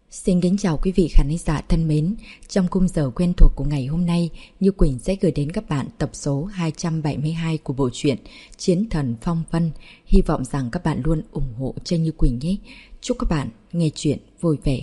Xin kính chào quý vị khán giả thân mến. Trong khung giờ quen thuộc của ngày hôm nay, Như Quỳnh sẽ gửi đến các bạn tập số 272 của bộ truyện Chiến Thần Phong Vân. Hy vọng rằng các bạn luôn ủng hộ cho Như Quỳnh nhé. Chúc các bạn nghe chuyện vui vẻ.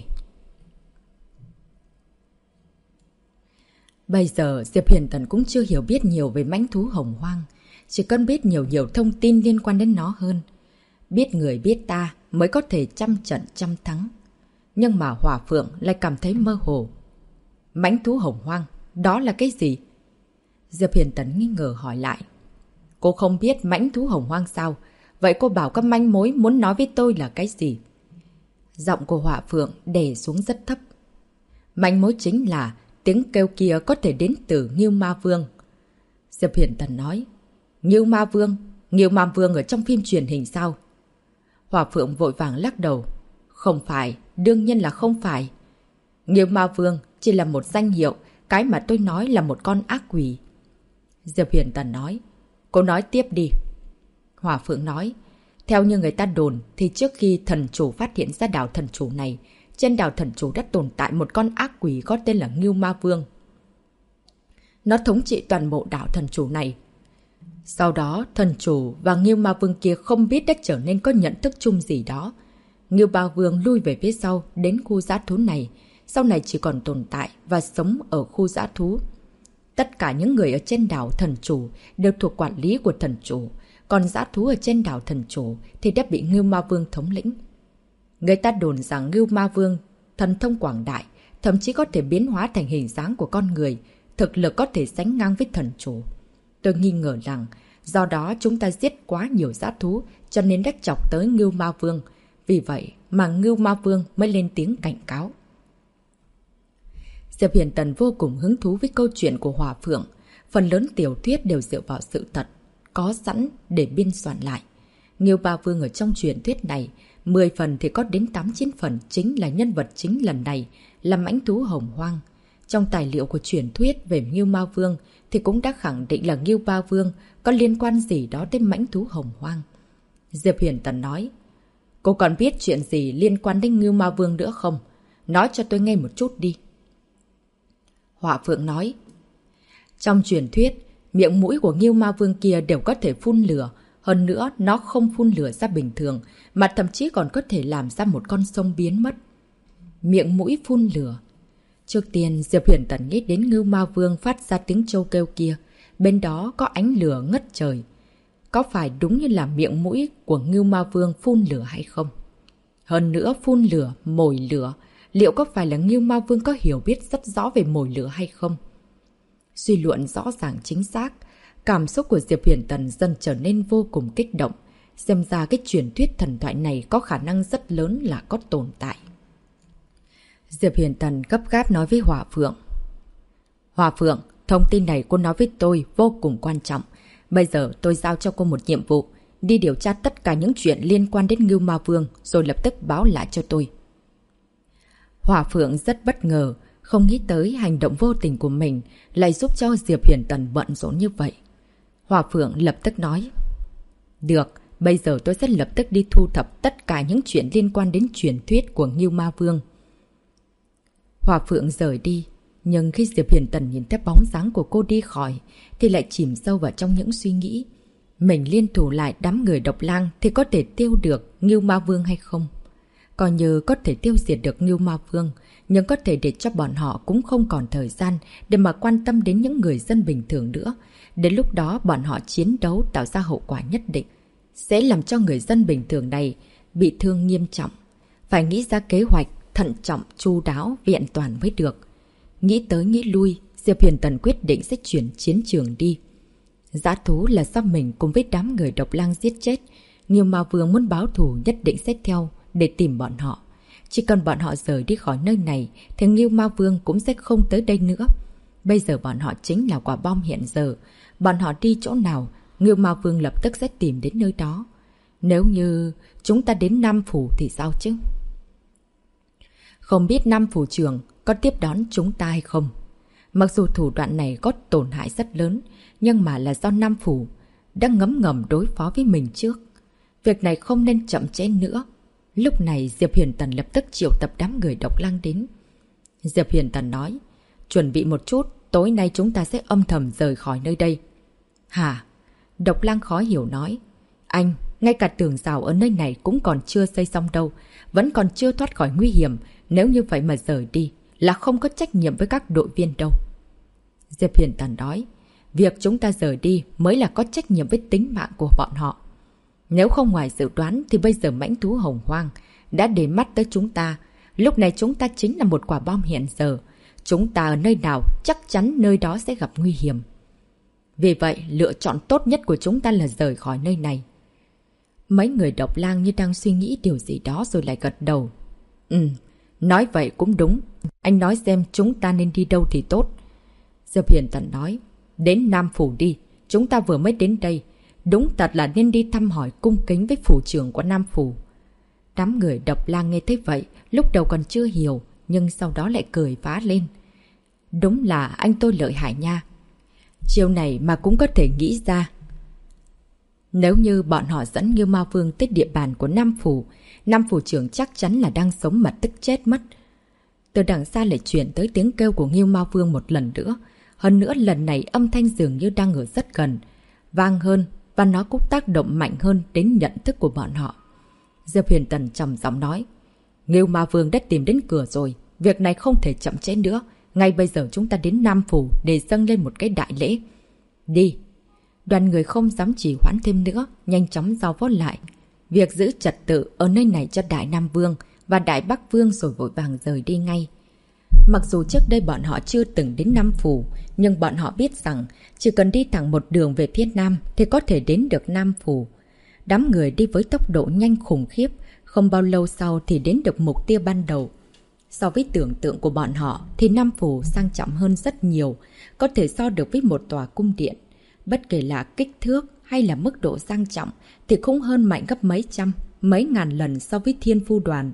Bây giờ Diệp Huyền Tần cũng chưa hiểu biết nhiều về mãnh thú hồng hoang. Chỉ cần biết nhiều thông tin liên quan đến nó hơn. Biết người biết ta mới có thể trăm trận trăm thắng. Nhưng mà Hỏa Phượng lại cảm thấy mơ hồ. Mãnh thú hồng hoang, đó là cái gì? Diệp Huyền Tần nghi ngờ hỏi lại. Cô không biết mãnh thú hồng hoang sao? Vậy cô bảo các manh mối muốn nói với tôi là cái gì? Giọng của Hỏa Phượng đè xuống rất thấp. Manh mối chính là tiếng kêu kia có thể đến từ Ngưu Ma Vương. Diệp Huyền Tần nói. Ngưu Ma Vương? Ngưu Ma Vương ở trong phim truyền hình sao? Hỏa Phượng vội vàng lắc đầu. Không phải, đương nhiên là không phải. Ngưu Ma Vương chỉ là một danh hiệu, cái mà tôi nói là một con ác quỷ. Diệp Huyền Tần nói. Cô nói tiếp đi. Hỏa Phượng nói. Theo như người ta đồn thì trước khi thần chủ phát hiện ra đảo thần chủ này, trên đảo thần chủ đã tồn tại một con ác quỷ có tên là Ngưu Ma Vương. Nó thống trị toàn bộ đảo thần chủ này. Sau đó thần chủ và Ngưu Ma Vương kia không biết đã trở nên có nhận thức chung gì đó. Ngưu Ma Vương lui về phía sau đến khu dã thú này, sau này chỉ còn tồn tại và sống ở khu dã thú. Tất cả những người ở trên đảo thần chủ đều thuộc quản lý của thần chủ, còn dã thú ở trên đảo thần chủ thì đã bị Ngưu Ma Vương thống lĩnh. Người ta đồn rằng Ngưu Ma Vương thần thông quảng đại, thậm chí có thể biến hóa thành hình dáng của con người, thực lực có thể sánh ngang với thần chủ. Tôi nghi ngờ rằng do đó chúng ta giết quá nhiều dã thú cho nên đã chọc tới Ngưu Ma Vương. Vì vậy mà Ngưu Ma Vương mới lên tiếng cảnh cáo. Diệp Huyền Tần vô cùng hứng thú với câu chuyện của Hỏa Phượng. Phần lớn tiểu thuyết đều dựa vào sự thật, có sẵn để biên soạn lại. Ngưu Ma Vương ở trong truyền thuyết này, 10 phần thì có đến 8-9 phần chính là nhân vật chính lần này, là mãnh thú hồng hoang. Trong tài liệu của truyền thuyết về Ngưu Ma Vương thì cũng đã khẳng định là Ngưu Ma Vương có liên quan gì đó đến mãnh thú hồng hoang. Diệp Huyền Tần nói. Cô còn biết chuyện gì liên quan đến Ngưu Ma Vương nữa không? Nói cho tôi nghe một chút đi. Hỏa Phượng nói. Trong truyền thuyết, miệng mũi của Ngưu Ma Vương kia đều có thể phun lửa. Hơn nữa, nó không phun lửa ra bình thường, mà thậm chí còn có thể làm ra một con sông biến mất. Miệng mũi phun lửa. Trước tiên, Diệp Huyền Tần nghĩ đến Ngưu Ma Vương phát ra tiếng trâu kêu kia. Bên đó có ánh lửa ngất trời. Có phải đúng như là miệng mũi của Ngưu Ma Vương phun lửa hay không? Hơn nữa phun lửa, mồi lửa, liệu có phải là Ngưu Ma Vương có hiểu biết rất rõ về mồi lửa hay không? Suy luận rõ ràng chính xác, cảm xúc của Diệp Huyền Tần dần trở nên vô cùng kích động. Xem ra cái truyền thuyết thần thoại này có khả năng rất lớn là có tồn tại. Diệp Huyền Tần gấp gáp nói với Hỏa Phượng. Hỏa Phượng, thông tin này cô nói với tôi vô cùng quan trọng. Bây giờ tôi giao cho cô một nhiệm vụ, đi điều tra tất cả những chuyện liên quan đến Ngưu Ma Vương rồi lập tức báo lại cho tôi. Hỏa Phượng rất bất ngờ, không nghĩ tới hành động vô tình của mình lại giúp cho Diệp Huyền Tần bận rộn như vậy. Hỏa Phượng lập tức nói. Được, bây giờ tôi sẽ lập tức đi thu thập tất cả những chuyện liên quan đến truyền thuyết của Ngưu Ma Vương. Hỏa Phượng rời đi. Nhưng khi Diệp Huyền Tần nhìn thấy bóng dáng của cô đi khỏi thì lại chìm sâu vào trong những suy nghĩ. Mình liên thủ lại đám người độc lang thì có thể tiêu được Ngưu Ma Vương hay không? Coi như có thể tiêu diệt được Ngưu Ma Vương, nhưng có thể để cho bọn họ cũng không còn thời gian để mà quan tâm đến những người dân bình thường nữa. Đến lúc đó bọn họ chiến đấu tạo ra hậu quả nhất định, sẽ làm cho người dân bình thường này bị thương nghiêm trọng. Phải nghĩ ra kế hoạch thận trọng, chu đáo, vẹn toàn mới được. Nghĩ tới nghĩ lui, Diệp Huyền Tần quyết định sẽ chuyển chiến trường đi. Dã thú là do mình cùng với đám người độc lang giết chết. Ngưu Ma Vương muốn báo thù nhất định sẽ theo để tìm bọn họ. Chỉ cần bọn họ rời đi khỏi nơi này thì Ngưu Ma Vương cũng sẽ không tới đây nữa. Bây giờ bọn họ chính là quả bom hiện giờ. Bọn họ đi chỗ nào, Ngưu Ma Vương lập tức sẽ tìm đến nơi đó. Nếu như chúng ta đến Nam Phủ thì sao chứ? Không biết Nam Phủ trưởng có tiếp đón chúng ta hay không? Mặc dù thủ đoạn này có tổn hại rất lớn, nhưng mà là do Nam Phủ đã ngấm ngầm đối phó với mình trước. Việc này không nên chậm trễ nữa. Lúc này Diệp Huyền Tần lập tức triệu tập đám người Độc Lăng đến. Diệp Huyền Tần nói, chuẩn bị một chút, tối nay chúng ta sẽ âm thầm rời khỏi nơi đây. Hả? Độc Lăng khó hiểu nói, anh, ngay cả tường rào ở nơi này cũng còn chưa xây xong đâu, vẫn còn chưa thoát khỏi nguy hiểm, nếu như vậy mà rời đi là không có trách nhiệm với các đội viên đâu. Diệp Huyền Tần nói, việc chúng ta rời đi mới là có trách nhiệm với tính mạng của bọn họ. Nếu không ngoài dự đoán thì bây giờ mãnh thú hồng hoang đã để mắt tới chúng ta. Lúc này chúng ta chính là một quả bom hiện giờ. Chúng ta ở nơi nào chắc chắn nơi đó sẽ gặp nguy hiểm. Vì vậy, lựa chọn tốt nhất của chúng ta là rời khỏi nơi này. Mấy người Độc Lang như đang suy nghĩ điều gì đó rồi lại gật đầu. Nói vậy cũng đúng. Anh nói xem chúng ta nên đi đâu thì tốt. Diệp Huyền Tần nói, đến Nam Phủ đi. Chúng ta vừa mới đến đây. Đúng thật là nên đi thăm hỏi cung kính với phủ trưởng của Nam Phủ. Đám người Độc Lang nghe thấy vậy, lúc đầu còn chưa hiểu, nhưng sau đó lại cười phá lên. Đúng là anh tôi lợi hại nha. Chiều này mà cũng có thể nghĩ ra. Nếu như bọn họ dẫn Ngưu Ma Vương tới địa bàn của Nam Phủ trưởng chắc chắn là đang sống mà tức chết mất. Từ đằng xa lại chuyển tới tiếng kêu của Ngưu Ma Vương một lần nữa. Hơn nữa lần này âm thanh dường như đang ở rất gần, vang hơn, và nó cũng tác động mạnh hơn đến nhận thức của bọn họ. Diệp Huyền Tần trầm giọng nói, Ngưu Ma Vương đã tìm đến cửa rồi, việc này không thể chậm trễ nữa. Ngay bây giờ chúng ta đến Nam Phủ để dâng lên một cái đại lễ. Đi! Đoàn người không dám trì hoãn thêm nữa, nhanh chóng giao vót lại việc giữ trật tự ở nơi này cho Đại Nam Vương và Đại Bắc Vương, rồi vội vàng rời đi ngay. Mặc dù trước đây bọn họ chưa từng đến Nam Phủ, nhưng bọn họ biết rằng chỉ cần đi thẳng một đường về phía Nam thì có thể đến được Nam Phủ. Đám người đi với tốc độ nhanh khủng khiếp, không bao lâu sau thì đến được mục tiêu ban đầu. So với tưởng tượng của bọn họ thì Nam Phủ sang trọng hơn rất nhiều, có thể so được với một tòa cung điện. Bất kể là kích thước hay là mức độ sang trọng thì cũng hơn mạnh gấp mấy trăm, mấy ngàn lần so với Thiên Phu Đoàn.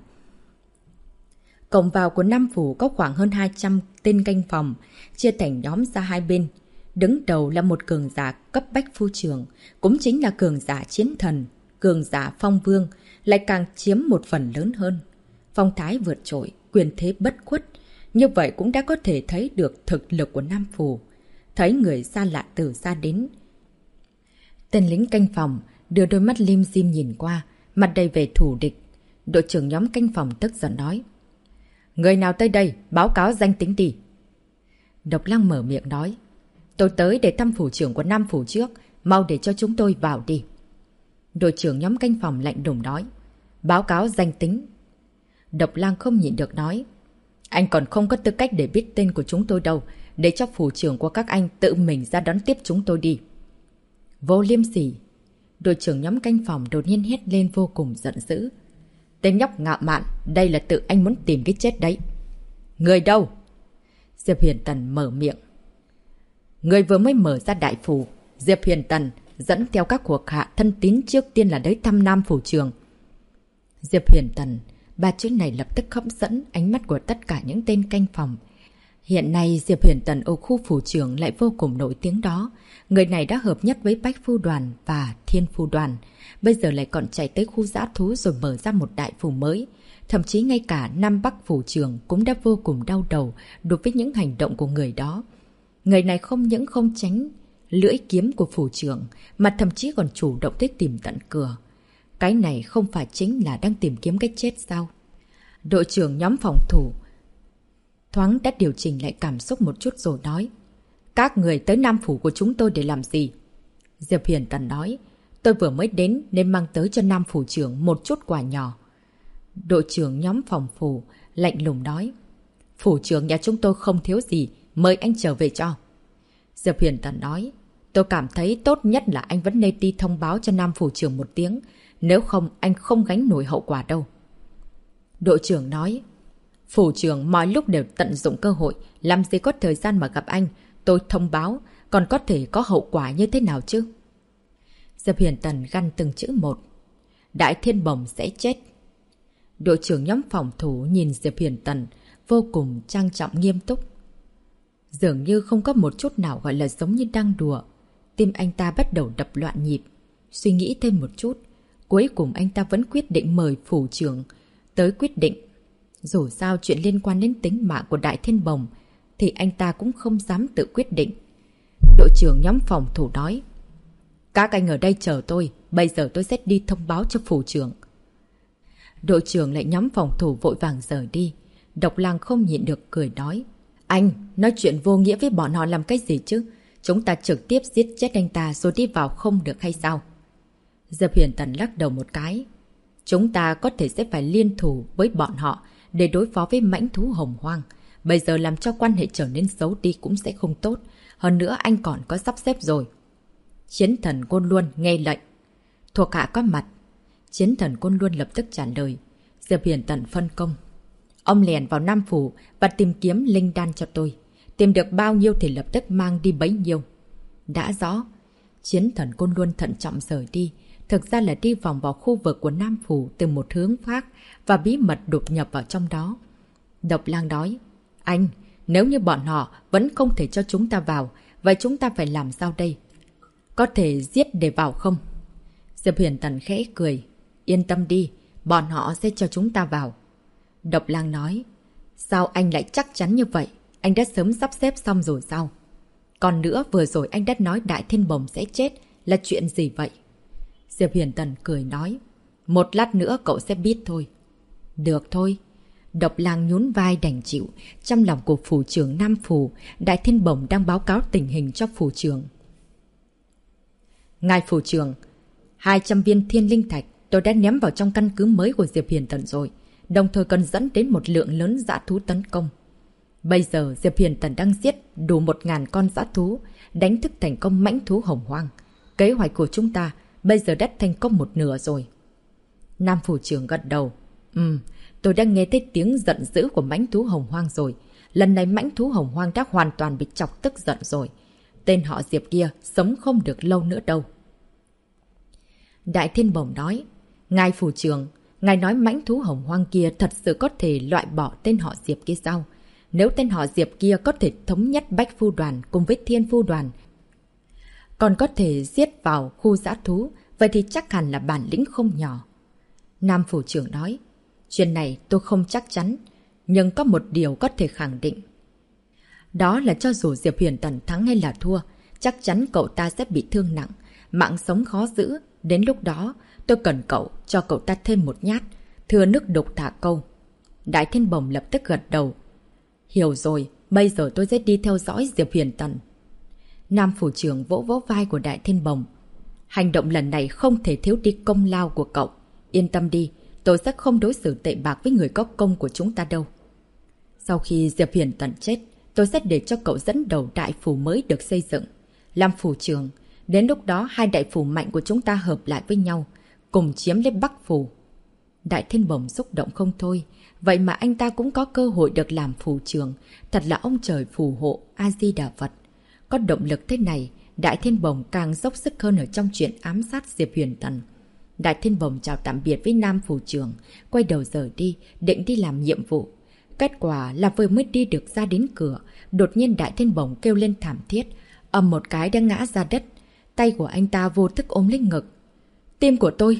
Cổng vào của Nam Phủ có khoảng hơn 200 tên canh phòng, chia thành nhóm ra hai bên. Đứng đầu là một cường giả cấp bách phu trưởng, cũng chính là cường giả chiến thần, cường giả phong vương, lại càng chiếm một phần lớn hơn. Phong thái vượt trội, quyền thế bất khuất, như vậy cũng đã có thể thấy được thực lực của Nam Phủ. Thấy người xa lạ từ xa đến, tên lính canh phòng đưa đôi mắt lim dim nhìn qua, mặt đầy vẻ thù địch. Đội trưởng nhóm canh phòng tức giận nói, người nào tới đây, báo cáo danh tính đi. Độc Lăng mở miệng nói, tôi tới để thăm phủ trưởng của Nam Phủ trước, mau để cho chúng tôi vào đi. Đội trưởng nhóm canh phòng lạnh lùng nói, báo cáo danh tính. Độc Lăng không nhịn được nói, anh còn không có tư cách để biết tên của chúng tôi đâu, để cho phủ trưởng của các anh tự mình ra đón tiếp chúng tôi đi. Vô liêm sỉ! Đội trưởng nhóm canh phòng đột nhiên hét lên vô cùng giận dữ. Tên nhóc ngạo mạn, đây là tự anh muốn tìm cái chết đấy. Người đâu? Diệp Huyền Tần mở miệng. Người vừa mới mở ra đại phủ. Diệp Huyền Tần dẫn theo các thuộc hạ thân tín trước tiên là tới thăm Nam Phủ trưởng. Diệp Huyền Tần, ba chữ này lập tức hấp dẫn ánh mắt của tất cả những tên canh phòng. Hiện nay Diệp Huyền Tần ở khu phủ trưởng lại vô cùng nổi tiếng đó. Người này đã hợp nhất với Bách Phu Đoàn và Thiên Phu Đoàn. Bây giờ lại còn chạy tới khu dã thú rồi mở ra một đại phủ mới. Thậm chí ngay cả Nam Bắc phủ trưởng cũng đã vô cùng đau đầu đối với những hành động của người đó. Người này không những không tránh lưỡi kiếm của phủ trưởng, mà thậm chí còn chủ động tới tìm tận cửa. Cái này không phải chính là đang tìm kiếm cái chết sao? Đội trưởng nhóm phòng thủ thoáng đã điều chỉnh lại cảm xúc một chút rồi nói, các người tới Nam Phủ của chúng tôi để làm gì? Diệp Huyền Tần nói, tôi vừa mới đến nên mang tới cho Nam Phủ trưởng một chút quà nhỏ. Đội trưởng nhóm phòng phủ lạnh lùng nói, phủ trưởng nhà chúng tôi không thiếu gì, mời anh trở về cho. Diệp Huyền Tần nói, tôi cảm thấy tốt nhất là anh vẫn nên đi thông báo cho Nam Phủ trưởng một tiếng, nếu không anh không gánh nổi hậu quả đâu. Đội trưởng nói, phủ trưởng mọi lúc đều tận dụng cơ hội, làm gì có thời gian mà gặp anh, tôi thông báo, còn có thể có hậu quả như thế nào chứ? Diệp Huyền Tần gằn từng chữ một, Đại Thiên Bồng sẽ chết. Đội trưởng nhóm phòng thủ nhìn Diệp Huyền Tần vô cùng trang trọng nghiêm túc. Dường như không có một chút nào gọi là giống như đang đùa. Tim anh ta bắt đầu đập loạn nhịp. Suy nghĩ thêm một chút, cuối cùng anh ta vẫn quyết định mời phủ trưởng tới quyết định. Dù sao chuyện liên quan đến tính mạng của Đại Thiên Bồng thì anh ta cũng không dám tự quyết định. Đội trưởng nhóm phòng thủ nói: các anh ở đây chờ tôi, bây giờ tôi sẽ đi thông báo cho phủ trưởng. Đội trưởng lại nhóm phòng thủ vội vàng rời đi. Độc Lang không nhịn được cười nói: anh, nói chuyện vô nghĩa với bọn họ làm cái gì chứ? Chúng ta trực tiếp giết chết anh ta rồi đi vào không được hay sao? Diệp Huyền Tần lắc đầu một cái. Chúng ta có thể sẽ phải liên thủ với bọn họ để đối phó với mãnh thú hồng hoang. Bây giờ làm cho quan hệ trở nên xấu đi cũng sẽ không tốt. Hơn nữa anh còn có sắp xếp rồi. Chiến thần Côn Luân nghe lệnh. Thuộc hạ có mặt. Chiến thần Côn Luân lập tức trả lời. Diệp Huyền Tần phân công: ông lèn vào Nam Phủ và tìm kiếm linh đan cho tôi. Tìm được bao nhiêu thì lập tức mang đi bấy nhiêu. Đã rõ. Chiến thần Côn Luân thận trọng rời đi. Thực ra là đi vòng vào khu vực của Nam Phủ từ một hướng khác và bí mật đột nhập vào trong đó. Độc Lang nói: anh, nếu như bọn họ vẫn không thể cho chúng ta vào, vậy chúng ta phải làm sao đây? Có thể giết để vào không? Diệp Huyền Tần khẽ cười. Yên tâm đi, bọn họ sẽ cho chúng ta vào. Độc Lang nói: sao anh lại chắc chắn như vậy? Anh đã sớm sắp xếp xong rồi sao? Còn nữa, vừa rồi anh đã nói Đại Thiên Bồng sẽ chết, là chuyện gì vậy? Diệp Huyền Tần cười nói: một lát nữa cậu sẽ biết thôi. Được thôi. Độc Lang nhún vai đành chịu. Trong lòng của phủ trưởng Nam Phủ, Đại Thiên Bồng đang báo cáo tình hình cho phủ trưởng. Ngài phủ trưởng, 200 viên thiên linh thạch tôi đã ném vào trong căn cứ mới của Diệp Huyền Tần rồi, đồng thời cần dẫn đến một lượng lớn dã thú tấn công. Bây giờ Diệp Huyền Tần đang giết đủ 1000 con dã thú, đánh thức thành công mãnh thú hồng hoang. Kế hoạch của chúng ta bây giờ đã thành công một nửa rồi. Nam phủ trưởng gật đầu. Tôi đã nghe thấy tiếng giận dữ của mãnh thú hồng hoang rồi. Lần này mãnh thú hồng hoang đã hoàn toàn bị chọc tức giận rồi. Tên họ Diệp kia sống không được lâu nữa đâu. Đại Thiên Bồng nói: ngài phủ trưởng, ngài nói mãnh thú hồng hoang kia thật sự có thể loại bỏ tên họ Diệp kia sao? Nếu tên họ Diệp kia có thể thống nhất Bách Phu Đoàn cùng với Thiên Phu Đoàn, còn có thể giết vào khu dã thú, vậy thì chắc hẳn là bản lĩnh không nhỏ. Nam phủ trưởng nói: chuyện này tôi không chắc chắn, nhưng có một điều có thể khẳng định. Đó là cho dù Diệp Huyền Tần thắng hay là thua, chắc chắn cậu ta sẽ bị thương nặng, mạng sống khó giữ. Đến lúc đó, tôi cần cậu cho cậu ta thêm một nhát, thừa nước đục thả câu. Đại Thiên Bồng lập tức gật đầu. Hiểu rồi, bây giờ tôi sẽ đi theo dõi Diệp Huyền Tần. Nam phủ trưởng vỗ vỗ vai của Đại Thiên Bồng. Hành động lần này không thể thiếu đi công lao của cậu. Yên tâm đi, tôi sẽ không đối xử tệ bạc với người có công của chúng ta đâu. Sau khi Diệp Huyền Tần chết, tôi sẽ để cho cậu dẫn đầu đại phủ mới được xây dựng. Làm phủ trưởng, đến lúc đó hai đại phủ mạnh của chúng ta hợp lại với nhau, cùng chiếm lấy Bắc phủ. Đại Thiên Bồng xúc động không thôi. Vậy mà anh ta cũng có cơ hội được làm phủ trưởng. Thật là ông trời phù hộ, A-di-đà Phật. Có động lực thế này, Đại Thiên Bồng càng dốc sức hơn ở trong chuyện ám sát Diệp Huyền Tần. Đại Thiên Bồng chào tạm biệt với Nam phủ trưởng, quay đầu rời đi, định đi làm nhiệm vụ. Kết quả là vừa mới đi được ra đến cửa, đột nhiên Đại Thiên Bồng kêu lên thảm thiết, ầm một cái đã ngã ra đất. Tay của anh ta vô thức ôm lấy ngực. Tim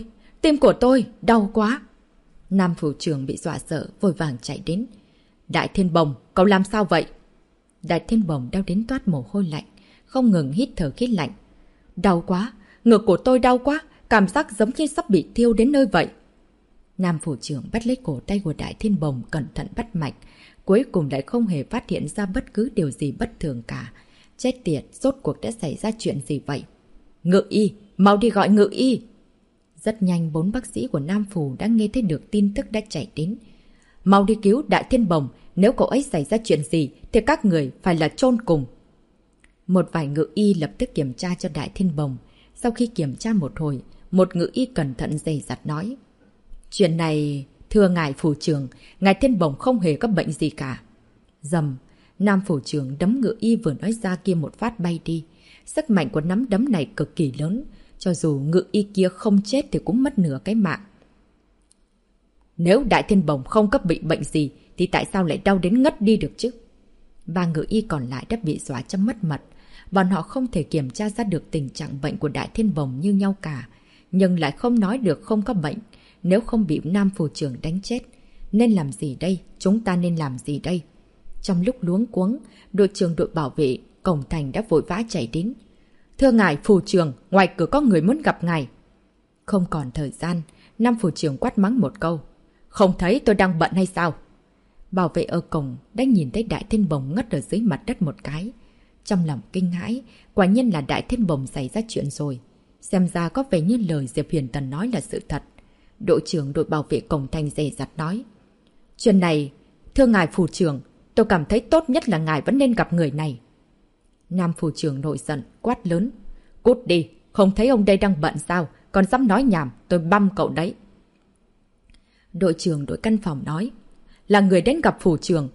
của tôi, đau quá. Nam phủ trưởng bị dọa sợ, vội vàng chạy đến. Đại Thiên Bồng, cậu làm sao vậy? Đại Thiên Bồng đau đến toát mồ hôi lạnh, không ngừng hít thở khí lạnh. Đau quá, ngực của tôi đau quá, cảm giác giống như sắp bị thiêu đến nơi vậy. Nam phủ trưởng bắt lấy cổ tay của Đại Thiên Bồng, cẩn thận bắt mạch. Cuối cùng lại không hề phát hiện ra bất cứ điều gì bất thường cả. Chết tiệt, rốt cuộc đã xảy ra chuyện gì vậy? Ngự y, mau đi gọi ngự y. Rất nhanh 4 bác sĩ của Nam phủ đã nghe thấy được tin tức đã chạy đến. Mau đi cứu Đại Thiên Bồng, nếu cậu ấy xảy ra chuyện gì thì các người phải là chôn cùng. Một vài ngự y lập tức kiểm tra cho Đại Thiên Bồng. Sau khi kiểm tra một hồi, một ngự y cẩn thận dày dặt nói: chuyện này, thưa ngài phủ trưởng, ngài Thiên Bồng không hề có bệnh gì cả. Dầm, Nam phủ trưởng đấm ngự y vừa nói ra kia một phát bay đi. Sức mạnh của nắm đấm này cực kỳ lớn, cho dù ngự y kia không chết thì cũng mất nửa cái mạng. Nếu Đại Thiên Bồng không có bị bệnh gì thì tại sao lại đau đến ngất đi được chứ? 3 ngự y còn lại đã bị dọa cho mất mật. Bọn họ không thể kiểm tra ra được tình trạng bệnh của Đại Thiên Bồng như nhau cả, nhưng lại không nói được không có bệnh. Nếu không bị Nam phủ trưởng đánh chết, Nên làm gì đây? Chúng ta nên làm gì đây? Trong lúc luống cuống, đội trưởng đội bảo vệ cổng thành đã vội vã chạy đến. Thưa ngài phủ trưởng, ngoài cửa có người muốn gặp ngài. Không còn thời gian, Nam phủ trưởng quát mắng một câu. Không thấy tôi đang bận hay sao? Bảo vệ ở cổng đã nhìn thấy Đại Thiên Bồng ngất ở dưới mặt đất một cái. Trong lòng kinh hãi, quả nhiên là Đại Thiên Bồng xảy ra chuyện rồi. Xem ra có vẻ như lời Diệp Huyền Tần nói là sự thật. Đội trưởng đội bảo vệ cổng thành dè dặt nói. Chuyện này, thưa ngài phủ trưởng, tôi cảm thấy tốt nhất là ngài vẫn nên gặp người này. Nam phủ trưởng nổi giận, quát lớn. Cút đi, không thấy ông đây đang bận sao, còn dám nói nhảm, tôi băm cậu đấy. Đội trưởng đội căn phòng nói. Là người đến gặp phủ trưởng.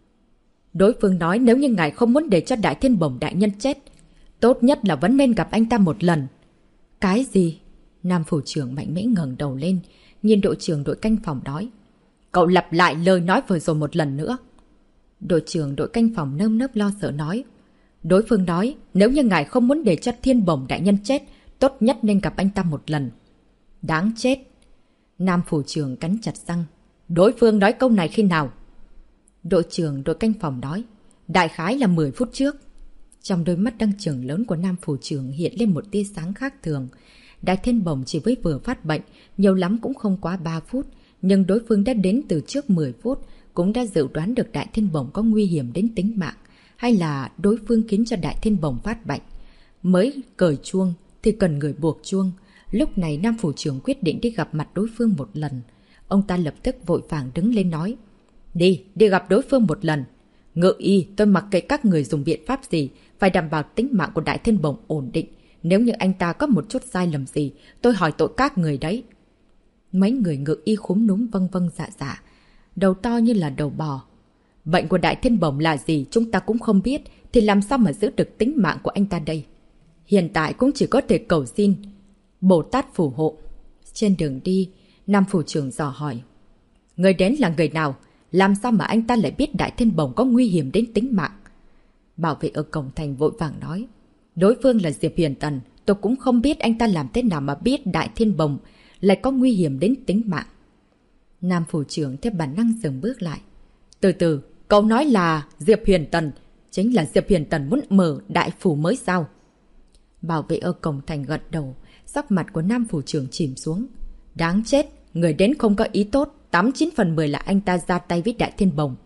Đối phương nói nếu như ngài không muốn để cho Đại Thiên Bồng đại nhân chết, tốt nhất là vẫn nên gặp anh ta một lần. Cái gì? Nam phủ trưởng mạnh mẽ ngẩng đầu lên, nhìn đội trưởng đội canh phòng nói. Cậu lặp lại lời nói vừa rồi một lần nữa. Đội trưởng đội canh phòng nơm nớp lo sợ nói. Đối phương nói nếu như ngài không muốn để cho Thiên Bồng đại nhân chết, tốt nhất nên gặp anh ta một lần. Đáng chết. Nam phủ trưởng cắn chặt răng. Đối phương nói câu này khi nào? Đội trưởng đội canh phòng nói. Đại khái là 10 phút trước. Trong đôi mắt đang trừng lớn của Nam phủ trưởng hiện lên một tia sáng khác thường. Đại Thiên Bồng chỉ với vừa phát bệnh, nhiều lắm cũng không quá 3 phút. Nhưng đối phương đã đến từ trước 10 phút, cũng đã dự đoán được Đại Thiên Bồng có nguy hiểm đến tính mạng. Hay là đối phương khiến cho Đại Thiên Bồng phát bệnh. Mới cởi chuông thì cần người buộc chuông. Lúc này Nam phủ trưởng quyết định đi gặp mặt đối phương một lần. Ông ta lập tức vội vàng đứng lên nói. Đi gặp đối phương một lần. Ngự y, tôi mặc kệ các người dùng biện pháp gì, phải đảm bảo tính mạng của Đại Thiên Bồng ổn định. Nếu như anh ta có một chút sai lầm gì, tôi hỏi tội các người đấy. Mấy người ngự y khúm núm vâng vâng dạ dạ. Đầu to như là đầu bò. Bệnh của Đại Thiên Bồng là gì chúng ta cũng không biết, thì làm sao mà giữ được tính mạng của anh ta đây? Hiện tại cũng chỉ có thể cầu xin Bồ Tát phù hộ. Trên đường đi, Nam phủ trưởng dò hỏi. Người đến là người nào? Làm sao mà anh ta lại biết Đại Thiên Bồng có nguy hiểm đến tính mạng? Bảo vệ ở cổng thành vội vàng nói. Đối phương là Diệp Huyền Tần. Tôi cũng không biết anh ta làm thế nào mà biết Đại Thiên Bồng lại có nguy hiểm đến tính mạng. Nam phủ trưởng theo bản năng dừng bước lại. Từ từ, cậu nói là Diệp Huyền Tần. Chính là Diệp Huyền Tần muốn mở đại phủ mới sao? Bảo vệ ở cổng thành gật đầu. Sắc mặt của Nam phủ trưởng chìm xuống. Đáng chết, người đến không có ý tốt. 89 phần 10 là anh ta ra tay với Đại Thiên Bồng.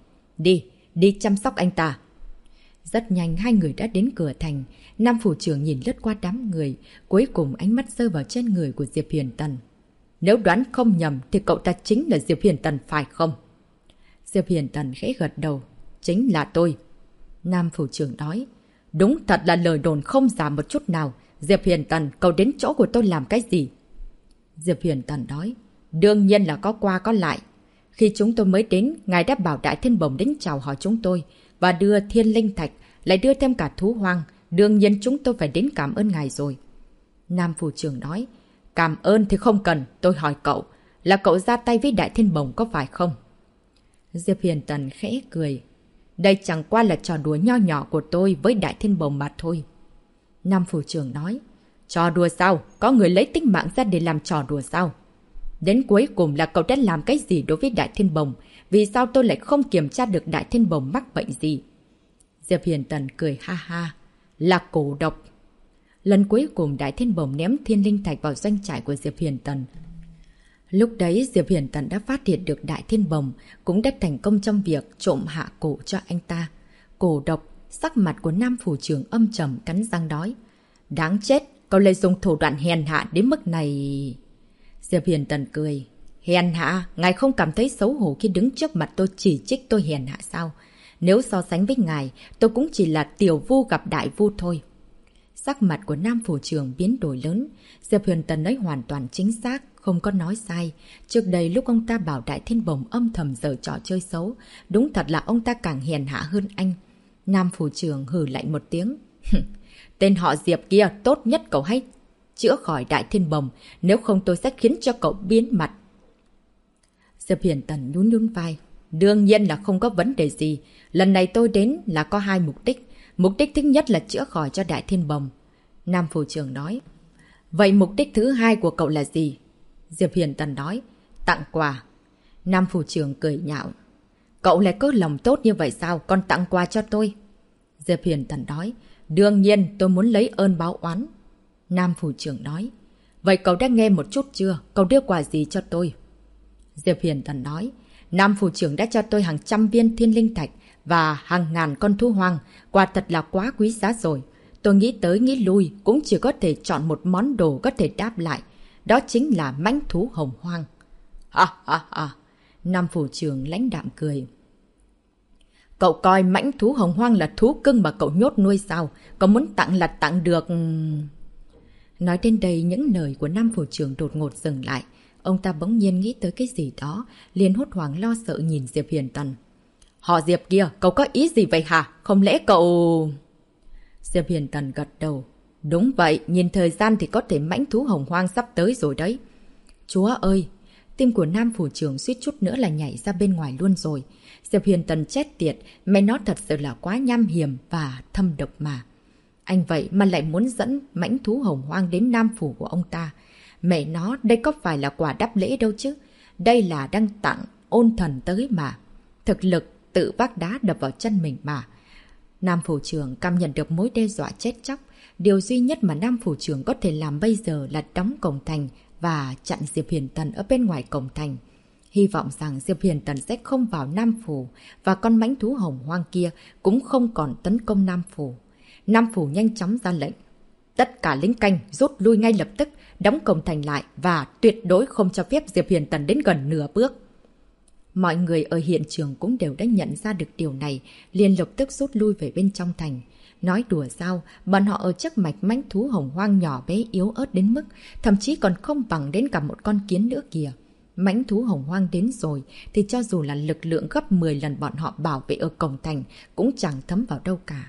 Đi chăm sóc anh ta. Rất nhanh hai người đã đến cửa thành. Nam phủ trưởng nhìn lướt qua đám người. Cuối cùng ánh mắt rơi vào trên người của Diệp Huyền Tần. Nếu đoán không nhầm thì cậu ta chính là Diệp Huyền Tần phải không? Diệp Huyền Tần khẽ gật đầu. Chính là tôi. Nam phủ trưởng nói. Đúng thật là lời đồn không giả một chút nào. Diệp Huyền Tần, cậu đến chỗ của tôi làm cái gì? Diệp Huyền Tần nói. Đương nhiên là có qua có lại. Khi chúng tôi mới đến, ngài đã bảo Đại Thiên Bồng đến chào hỏi chúng tôi và đưa thiên linh thạch, lại đưa thêm cả thú hoang. Đương nhiên chúng tôi phải đến cảm ơn ngài rồi. Nam phủ trưởng nói. Cảm ơn thì không cần, tôi hỏi cậu. Là cậu ra tay với Đại Thiên Bồng có phải không? Diệp Huyền Tần khẽ cười. Đây chẳng qua là trò đùa nho nhỏ của tôi với Đại Thiên Bồng mà thôi. Nam phủ trưởng nói. Trò đùa sao? Có người lấy tính mạng ra để làm trò đùa sao? Đến cuối cùng là cậu đã làm cái gì đối với Đại Thiên Bồng? Vì sao tôi lại không kiểm tra được Đại Thiên Bồng mắc bệnh gì? Diệp Huyền Tần cười ha ha. Là cổ độc. Lần cuối cùng Đại Thiên Bồng ném thiên linh thạch vào doanh trại của Diệp Huyền Tần. Lúc đấy Diệp Huyền Tần đã phát hiện được Đại Thiên Bồng cũng đã thành công trong việc trộm hạ cổ cho anh ta. Cổ độc, sắc mặt của Nam phủ trưởng âm trầm cắn răng nói. Đáng chết, cậu lại dùng thủ đoạn hèn hạ đến mức này. Diệp Huyền Tần cười. Hèn hạ, ngài không cảm thấy xấu hổ khi đứng trước mặt tôi chỉ trích tôi hèn hạ sao? Nếu so sánh với ngài, tôi cũng chỉ là tiểu vu gặp đại vu thôi. Sắc mặt của Nam phủ trưởng biến đổi lớn. Diệp Huyền Tần ấy hoàn toàn chính xác, không có nói sai. Trước đây lúc ông ta bảo Đại Thiên Bồng âm thầm giở trò chơi xấu, đúng thật là ông ta càng hèn hạ hơn anh. Nam phủ trưởng hừ lạnh một tiếng. Tên họ Diệp kia, tốt nhất cậu hãy chữa khỏi Đại Thiên Bồng, nếu không tôi sẽ khiến cho cậu biến mặt. Diệp Huyền Tần nhún nhún vai. Đương nhiên là không có vấn đề gì. Lần này tôi đến là có 2 mục đích. Mục đích thứ nhất là chữa khỏi cho Đại Thiên Bồng. Nam phủ trưởng nói. Vậy mục đích thứ 2 của cậu là gì? Diệp Huyền Tần nói. Tặng quà. Nam phủ trưởng cười nhạo. Cậu lại có lòng tốt như vậy sao, còn tặng quà cho tôi? Diệp Huyền Tần nói. Đương nhiên tôi muốn lấy ơn báo oán. Nam phủ trưởng nói. Vậy cậu đã nghe một chút chưa? Cậu đưa quà gì cho tôi? Diệp Huyền Tần nói. Nam phủ trưởng đã cho tôi hàng trăm viên thiên linh thạch và hàng ngàn con thú hoang. Quà thật là quá quý giá rồi. Tôi nghĩ tới nghĩ lui cũng chỉ có thể chọn một món đồ có thể đáp lại. Đó chính là mãnh thú hồng hoang. Ha ha ha. Nam phủ trưởng lãnh đạm cười. Cậu coi mãnh thú hồng hoang là thú cưng mà cậu nhốt nuôi sao? Cậu muốn tặng là tặng được... Nói đến đây những lời của Nam phủ trưởng đột ngột dừng lại. Ông ta bỗng nhiên nghĩ tới cái gì đó, liền hốt hoảng lo sợ nhìn Diệp Huyền Tần. Họ Diệp kia, cậu có ý gì vậy hả? Không lẽ cậu... Diệp Huyền Tần gật đầu. Đúng vậy, nhìn thời gian thì có thể mãnh thú hồng hoang sắp tới rồi đấy. Chúa ơi! Tim của Nam phủ trưởng suýt chút nữa là nhảy ra bên ngoài luôn rồi. Diệp Huyền Tần chết tiệt, mẹ nó thật sự là quá nham hiểm và thâm độc mà. Anh vậy mà lại muốn dẫn mãnh thú hồng hoang đến Nam phủ của ông ta. Mẹ nó, đây có phải là quà đáp lễ đâu chứ. Đây là đang tặng ôn thần tới mà. Thực lực tự vác đá đập vào chân mình mà. Nam phủ trưởng cảm nhận được mối đe dọa chết chóc. Điều duy nhất mà Nam phủ trưởng có thể làm bây giờ là đóng cổng thành và chặn Diệp Huyền Tần ở bên ngoài cổng thành. Hy vọng rằng Diệp Huyền Tần sẽ không vào Nam phủ và con mãnh thú hồng hoang kia cũng không còn tấn công Nam phủ. Nam phủ nhanh chóng ra lệnh. Tất cả lính canh rút lui ngay lập tức, đóng cổng thành lại và tuyệt đối không cho phép Diệp Huyền Tần đến gần nửa bước. Mọi người ở hiện trường cũng đều đã nhận ra được điều này, liền lập tức rút lui về bên trong thành. Nói đùa sao, bọn họ ở trước mạch mãnh thú hồng hoang nhỏ bé yếu ớt đến mức, thậm chí còn không bằng đến cả một con kiến nữa kìa. Mãnh thú hồng hoang đến rồi, thì cho dù là lực lượng gấp 10 lần bọn họ bảo vệ ở cổng thành, cũng chẳng thấm vào đâu cả.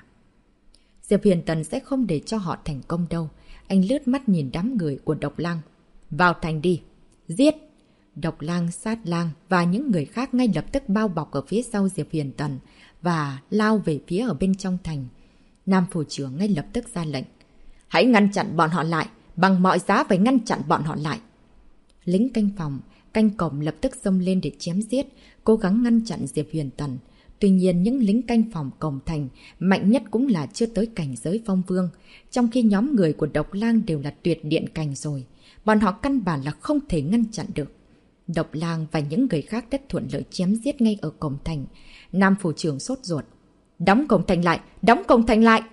Diệp Huyền Tần sẽ không để cho họ thành công đâu. Anh lướt mắt nhìn đám người của Độc Lang. Vào thành đi. Giết! Độc Lang, Sát Lang và những người khác ngay lập tức bao bọc ở phía sau Diệp Huyền Tần và lao về phía ở bên trong thành. Nam phủ trưởng ngay lập tức ra lệnh. Hãy ngăn chặn bọn họ lại. Bằng mọi giá phải ngăn chặn bọn họ lại. Lính canh phòng, canh cổng lập tức xông lên để chém giết, cố gắng ngăn chặn Diệp Huyền Tần. Tuy nhiên những lính canh phòng cổng thành mạnh nhất cũng là chưa tới cảnh giới phong vương, trong khi nhóm người của Độc Lang đều là tuyệt điện cảnh rồi. Bọn họ căn bản là không thể ngăn chặn được. Độc Lang và những người khác đã thuận lợi chém giết ngay ở cổng thành. Nam phủ trưởng sốt ruột. Đóng cổng thành lại! Đóng cổng thành lại!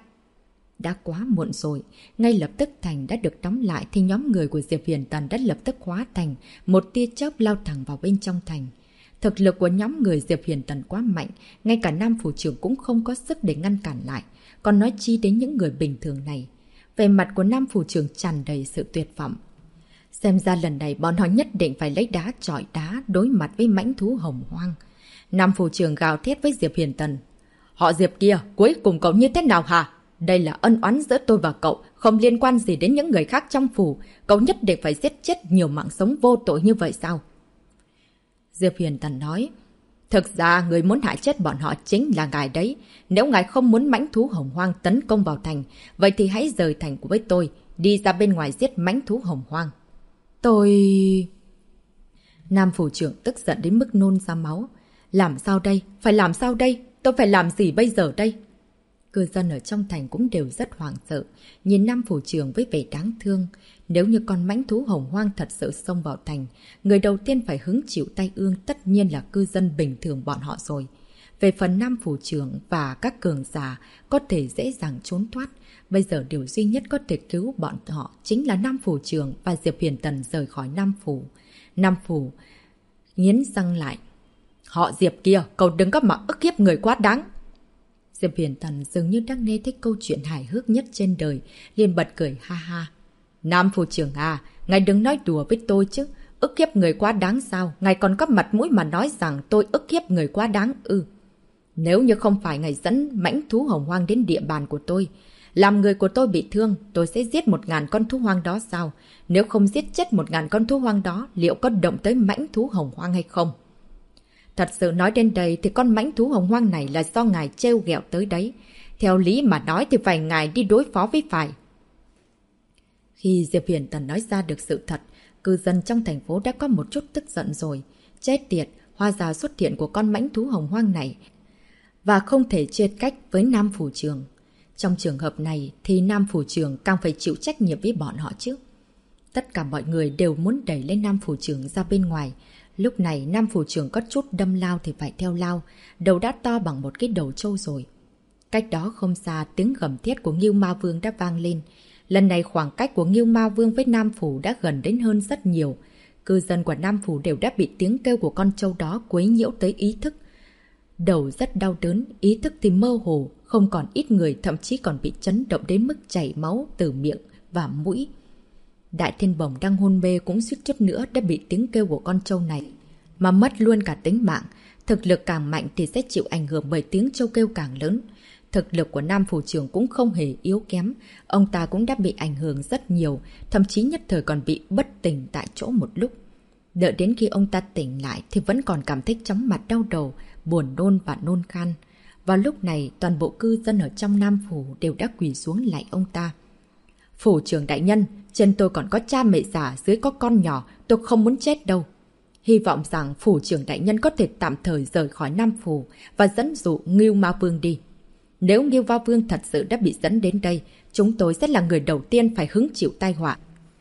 Đã quá muộn rồi. Ngay lập tức thành đã được đóng lại thì nhóm người của Diệp Huyền Tần đã lập tức hóa thành một tia chớp lao thẳng vào bên trong thành. Thực lực của nhóm người Diệp Huyền Tần quá mạnh, ngay cả Nam phủ trưởng cũng không có sức để ngăn cản lại. Còn nói chi đến những người bình thường này. Về mặt của Nam phủ trưởng tràn đầy sự tuyệt vọng. Xem ra lần này bọn họ nhất định phải lấy đá chọi đá đối mặt với mãnh thú hồng hoang. Nam phủ trưởng gào thét với Diệp Huyền Tần. Họ Diệp kia, cuối cùng cậu như thế nào hả? Đây là ân oán giữa tôi và cậu, không liên quan gì đến những người khác trong phủ. Cậu nhất định phải giết chết nhiều mạng sống vô tội như vậy sao? Diệp Huyền Tần nói. Thực ra người muốn hại chết bọn họ chính là ngài đấy. Nếu ngài không muốn mãnh thú hồng hoang tấn công vào thành, vậy thì hãy rời thành với tôi, đi ra bên ngoài giết mãnh thú hồng hoang. Tôi... Nam phủ trưởng tức giận đến mức nôn ra máu. Làm sao đây? Phải làm sao đây? Tôi phải làm gì bây giờ đây? Cư dân ở trong thành cũng đều rất hoảng sợ, nhìn Nam phủ trưởng với vẻ đáng thương. Nếu như con mãnh thú hồng hoang thật sự xông vào thành, người đầu tiên phải hứng chịu tai ương tất nhiên là cư dân bình thường bọn họ rồi. Về phần Nam phủ trưởng và các cường giả có thể dễ dàng trốn thoát, bây giờ điều duy nhất có thể cứu bọn họ chính là Nam phủ trưởng và Diệp Huyền Tần rời khỏi Nam phủ. Nam phủ nghiến răng lại. Họ Diệp kia, cậu đừng có mà ức hiếp người quá đáng. Diệp Huyền Tần dường như đang nghe thấy câu chuyện hài hước nhất trên đời, liền bật cười ha ha. Nam phủ trưởng à, ngài đừng nói đùa với tôi chứ. Ức hiếp người quá đáng sao? Ngài còn có mặt mũi mà nói rằng tôi ức hiếp người quá đáng ư? Nếu như không phải ngài dẫn mãnh thú hồng hoang đến địa bàn của tôi, làm người của tôi bị thương, tôi sẽ giết 1000 con thú hoang đó sao? Nếu không giết chết 1000 con thú hoang đó, liệu có động tới mãnh thú hồng hoang hay không? Thật sự nói đến đây thì con mãnh thú hồng hoang này là do ngài trêu ghẹo tới đấy. Theo lý mà nói thì phải ngài đi đối phó với phải. Khi Diệp Huyền Tần nói ra được sự thật, cư dân trong thành phố đã có một chút tức giận rồi. Chết tiệt, hóa ra xuất hiện của con mãnh thú hồng hoang này và không thể chia cách với Nam Phủ Trường. Trong trường hợp này thì Nam Phủ Trường càng phải chịu trách nhiệm với bọn họ chứ. Tất cả mọi người đều muốn đẩy lên Nam Phủ Trường ra bên ngoài. Lúc này Nam Phủ Trường có chút đâm lao thì phải theo lao, đầu đã to bằng một cái đầu trâu rồi. Cách đó không xa, tiếng gầm thét của Ngưu Ma Vương đã vang lên. Lần này khoảng cách của Ngưu Ma Vương với Nam Phủ đã gần đến hơn rất nhiều. Cư dân của Nam Phủ đều đã bị tiếng kêu của con trâu đó quấy nhiễu tới ý thức. Đầu rất đau đớn, ý thức thì mơ hồ, không còn ít người thậm chí còn bị chấn động đến mức chảy máu từ miệng và mũi. Đại Thiên Bồng đang hôn mê cũng suýt chút nữa đã bị tiếng kêu của con trâu này mà mất luôn cả tính mạng. Thực lực càng mạnh thì sẽ chịu ảnh hưởng bởi tiếng trâu kêu càng lớn. Thực lực của Nam Phủ Trường cũng không hề yếu kém. Ông ta cũng đã bị ảnh hưởng rất nhiều, thậm chí nhất thời còn bị bất tỉnh tại chỗ một lúc. Đợi đến khi ông ta tỉnh lại thì vẫn còn cảm thấy chóng mặt đau đầu, buồn nôn và nôn khan. Vào lúc này, toàn bộ cư dân ở trong Nam Phủ đều đã quỳ xuống lạy ông ta. Phủ trưởng đại nhân, trên tôi còn có cha mẹ già, dưới có con nhỏ, tôi không muốn chết đâu. Hy vọng rằng phủ trưởng đại nhân có thể tạm thời rời khỏi Nam Phủ và dẫn dụ Ngưu Ma Vương đi. Nếu Ngưu Ma Vương thật sự đã bị dẫn đến đây, chúng tôi sẽ là người đầu tiên phải hứng chịu tai họa.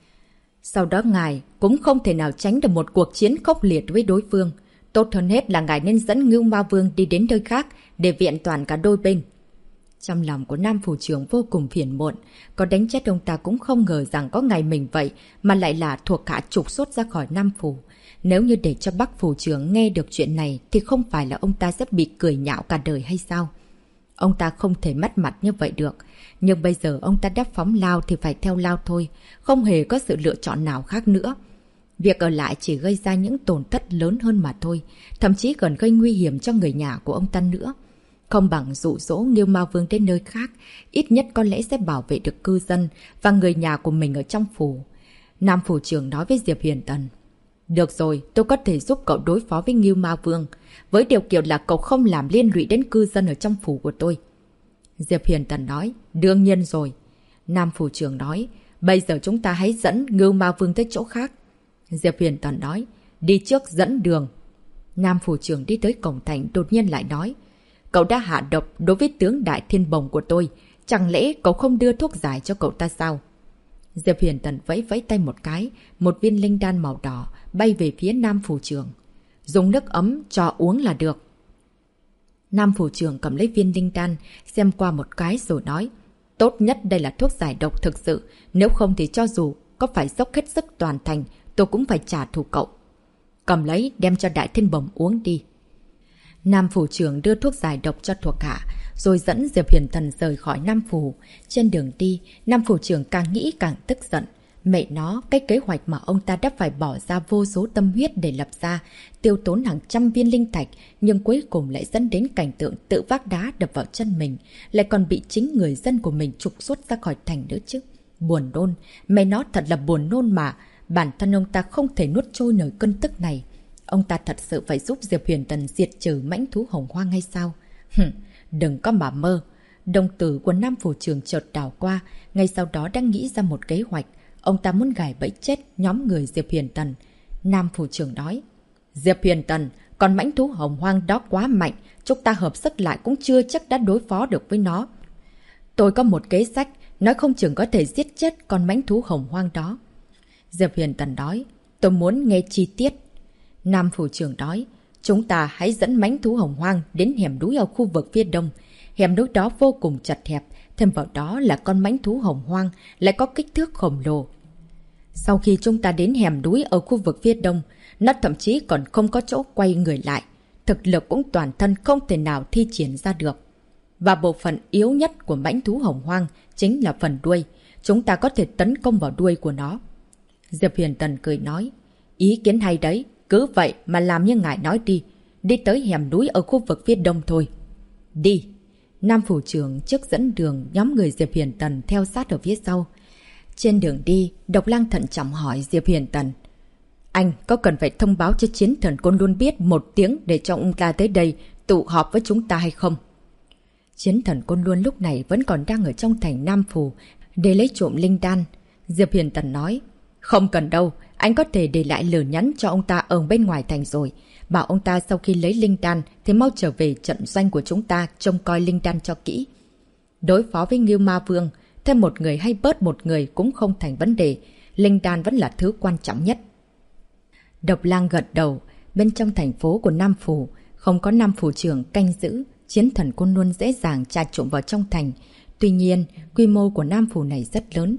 Sau đó ngài cũng không thể nào tránh được một cuộc chiến khốc liệt với đối phương. Tốt hơn hết là ngài nên dẫn Ngưu Ma Vương đi đến nơi khác để viện toàn cả đôi bên. Trong lòng của Nam Phủ Trưởng vô cùng phiền muộn, có đánh chết ông ta cũng không ngờ rằng có ngày mình vậy mà lại là thuộc hạ trục xuất ra khỏi Nam Phủ. Nếu như để cho Bắc Phủ Trưởng nghe được chuyện này thì không phải là ông ta sẽ bị cười nhạo cả đời hay sao? Ông ta không thể mất mặt như vậy được. Nhưng bây giờ ông ta đã phóng lao thì phải theo lao thôi, không hề có sự lựa chọn nào khác nữa. Việc ở lại chỉ gây ra những tổn thất lớn hơn mà thôi, thậm chí còn gây nguy hiểm cho người nhà của ông ta nữa. Không bằng dụ dỗ Ngưu Ma Vương đến nơi khác, ít nhất có lẽ sẽ bảo vệ được cư dân và người nhà của mình ở trong phủ. Nam Phủ Trưởng nói với Diệp Huyền Tần. Được rồi, tôi có thể giúp cậu đối phó với Ngưu Ma Vương, với điều kiện là cậu không làm liên lụy đến cư dân ở trong phủ của tôi. Diệp Huyền Tần nói, đương nhiên rồi. Nam Phủ Trưởng nói, bây giờ chúng ta hãy dẫn Ngưu Ma Vương tới chỗ khác. Diệp Huyền Tần nói, đi trước dẫn đường. Nam Phủ Trưởng đi tới cổng thành đột nhiên lại nói, cậu đã hạ độc đối với tướng Đại Thiên Bồng của tôi, chẳng lẽ cậu không đưa thuốc giải cho cậu ta sao? Diệp Huyền Tần vẫy vẫy tay một cái, một viên linh đan màu đỏ bay về phía Nam Phủ Trưởng. Dùng nước ấm cho uống là được. Nam Phủ Trưởng cầm lấy viên linh đan, xem qua một cái rồi nói, tốt nhất đây là thuốc giải độc thực sự, nếu không thì cho dù có phải dốc hết sức toàn thành, tôi cũng phải trả thù cậu. Cầm lấy, đem cho Đại Thiên Bồng uống đi. Nam Phủ Trưởng đưa thuốc giải độc cho thuộc hạ, rồi dẫn Diệp Huyền Tần rời khỏi Nam Phủ. Trên đường đi, Nam Phủ Trưởng càng nghĩ càng tức giận. Mẹ nó, cái kế hoạch mà ông ta đã phải bỏ ra vô số tâm huyết để lập ra, tiêu tốn hàng trăm viên linh thạch, nhưng cuối cùng lại dẫn đến cảnh tượng tự vác đá đập vào chân mình, lại còn bị chính người dân của mình trục xuất ra khỏi thành nữa chứ. Buồn nôn, mẹ nó thật là buồn nôn mà, bản thân ông ta không thể nuốt trôi nổi cơn tức này. Ông ta thật sự phải giúp Diệp Huyền Tần diệt trừ mãnh thú hồng hoang hay sao? Đừng có mà mơ. Đồng tử của Nam Phủ Trưởng chợt đảo qua, ngay sau đó đang nghĩ ra một kế hoạch. Ông ta muốn gài bẫy chết nhóm người Diệp Huyền Tần. Nam Phủ Trưởng nói, Diệp Huyền Tần, con mãnh thú hồng hoang đó quá mạnh, chúng ta hợp sức lại cũng chưa chắc đã đối phó được với nó. Tôi có một kế sách, nói không chừng có thể giết chết con mãnh thú hồng hoang đó. Diệp Huyền Tần nói, tôi muốn nghe chi tiết. Nam Phủ Trưởng nói, chúng ta hãy dẫn mãnh thú hồng hoang đến hẻm núi ở khu vực phía đông. Hẻm núi đó vô cùng chật hẹp, thêm vào đó là con mãnh thú hồng hoang lại có kích thước khổng lồ. Sau khi chúng ta đến hẻm núi ở khu vực phía đông, nó thậm chí còn không có chỗ quay người lại. Thực lực cũng toàn thân không thể nào thi triển ra được. Và bộ phận yếu nhất của mãnh thú hồng hoang chính là phần đuôi. Chúng ta có thể tấn công vào đuôi của nó. Diệp Huyền Tần cười nói, ý kiến hay đấy, cứ vậy mà làm như ngài nói đi. Đi tới hẻm núi ở khu vực phía đông thôi. Đi. Nam Phủ Trưởng trước dẫn đường, nhóm người Diệp Huyền Tần theo sát ở phía sau. Trên đường đi, Độc Lang thận trọng hỏi Diệp Huyền Tần, anh có cần phải thông báo cho Chiến Thần Côn Luân biết một tiếng để cho ông ta tới đây tụ họp với chúng ta hay không? Chiến Thần Côn Luân lúc này vẫn còn đang ở trong thành Nam Phủ để lấy trộm linh đan. Diệp Huyền Tần nói, không cần đâu, anh có thể để lại lời nhắn cho ông ta ở bên ngoài thành rồi. Bảo ông ta sau khi lấy linh đan thì mau trở về trận doanh của chúng ta trông coi linh đan cho kỹ. Đối phó với Ngưu Ma Vương, thêm một người hay bớt một người cũng không thành vấn đề. Linh đan vẫn là thứ quan trọng nhất. Độc Lang gật đầu. Bên trong thành phố của Nam Phủ, không có Nam Phủ trưởng canh giữ, Chiến Thần Côn Luân dễ dàng trà trộn vào trong thành. Tuy nhiên, quy mô của Nam Phủ này rất lớn.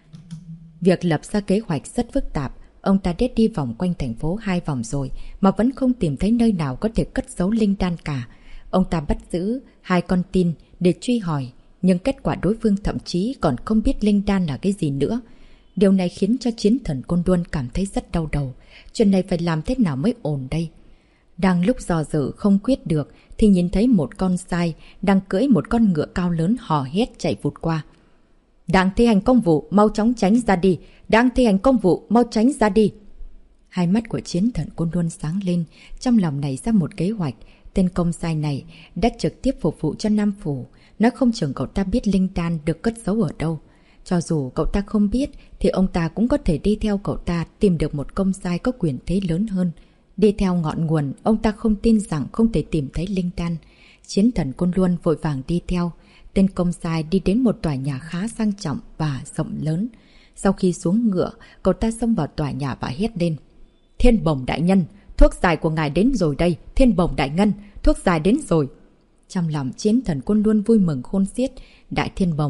Việc lập ra kế hoạch rất phức tạp. Ông ta đết đi vòng quanh thành phố 2 vòng rồi mà vẫn không tìm thấy nơi nào có thể cất giấu linh đan cả. Ông ta bắt giữ 2 con tin để truy hỏi, nhưng kết quả đối phương thậm chí còn không biết linh đan là cái gì nữa. Điều này khiến cho Chiến Thần Côn Luân cảm thấy rất đau đầu. Chuyện này phải làm thế nào mới ổn đây? Đang lúc dò dự không quyết được thì nhìn thấy một con sai đang cưỡi một con ngựa cao lớn hò hét chạy vụt qua. Đang thi hành công vụ, mau chóng tránh ra đi. Đang thi hành công vụ, mau tránh ra đi. Hai mắt của Chiến Thần Côn Luân sáng lên, trong lòng nảy ra một kế hoạch. Tên công sai này đã trực tiếp phục vụ cho Nam Phủ. Nói không chừng cậu ta biết linh đan được cất giấu ở đâu. Cho dù cậu ta không biết thì ông ta cũng có thể đi theo cậu ta tìm được một công sai có quyền thế lớn hơn. Đi theo ngọn nguồn, ông ta không tin rằng không thể tìm thấy linh đan. Chiến Thần Côn Luân vội vàng đi theo. Tên công sai đi đến một tòa nhà khá sang trọng và rộng lớn. Sau khi xuống ngựa, cậu ta xông vào tòa nhà và hét lên. Thiên Bồng đại nhân, thuốc giải của ngài đến rồi đây. Thiên Bồng đại ngân, thuốc giải đến rồi. Trong lòng Chiến Thần Côn Luân vui mừng khôn xiết. Đại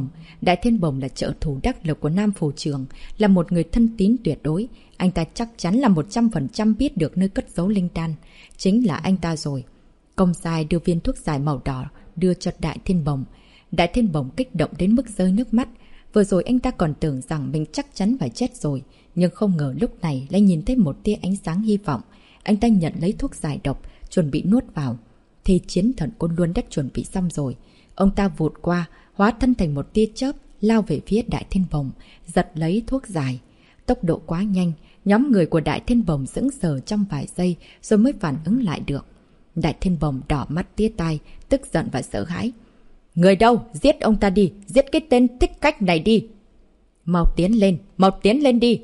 Thiên Bồng là trợ thủ đắc lực của Nam Phủ trưởng, là một người thân tín tuyệt đối. Anh ta chắc chắn là 100% biết được nơi cất giấu linh đan. Chính là anh ta rồi. Công sai đưa viên thuốc giải màu đỏ đưa cho Đại Thiên Bồng. Đại Thiên Bồng kích động đến mức rơi nước mắt. Vừa rồi anh ta còn tưởng rằng mình chắc chắn phải chết rồi. Nhưng không ngờ lúc này lại nhìn thấy một tia ánh sáng hy vọng. Anh ta nhận lấy thuốc giải độc, chuẩn bị nuốt vào. Thì Chiến Thần Côn Luân đã chuẩn bị xong rồi. Ông ta vụt qua, hóa thân thành một tia chớp, lao về phía Đại Thiên Bồng, giật lấy thuốc giải. Tốc độ quá nhanh, nhóm người của Đại Thiên Bồng sững sờ trong vài giây rồi mới phản ứng lại được. Đại Thiên Bồng đỏ mắt tía tai, tức giận và sợ hãi. Người đâu? Giết ông ta đi! Giết cái tên thích cách này đi! Mau tiến lên đi!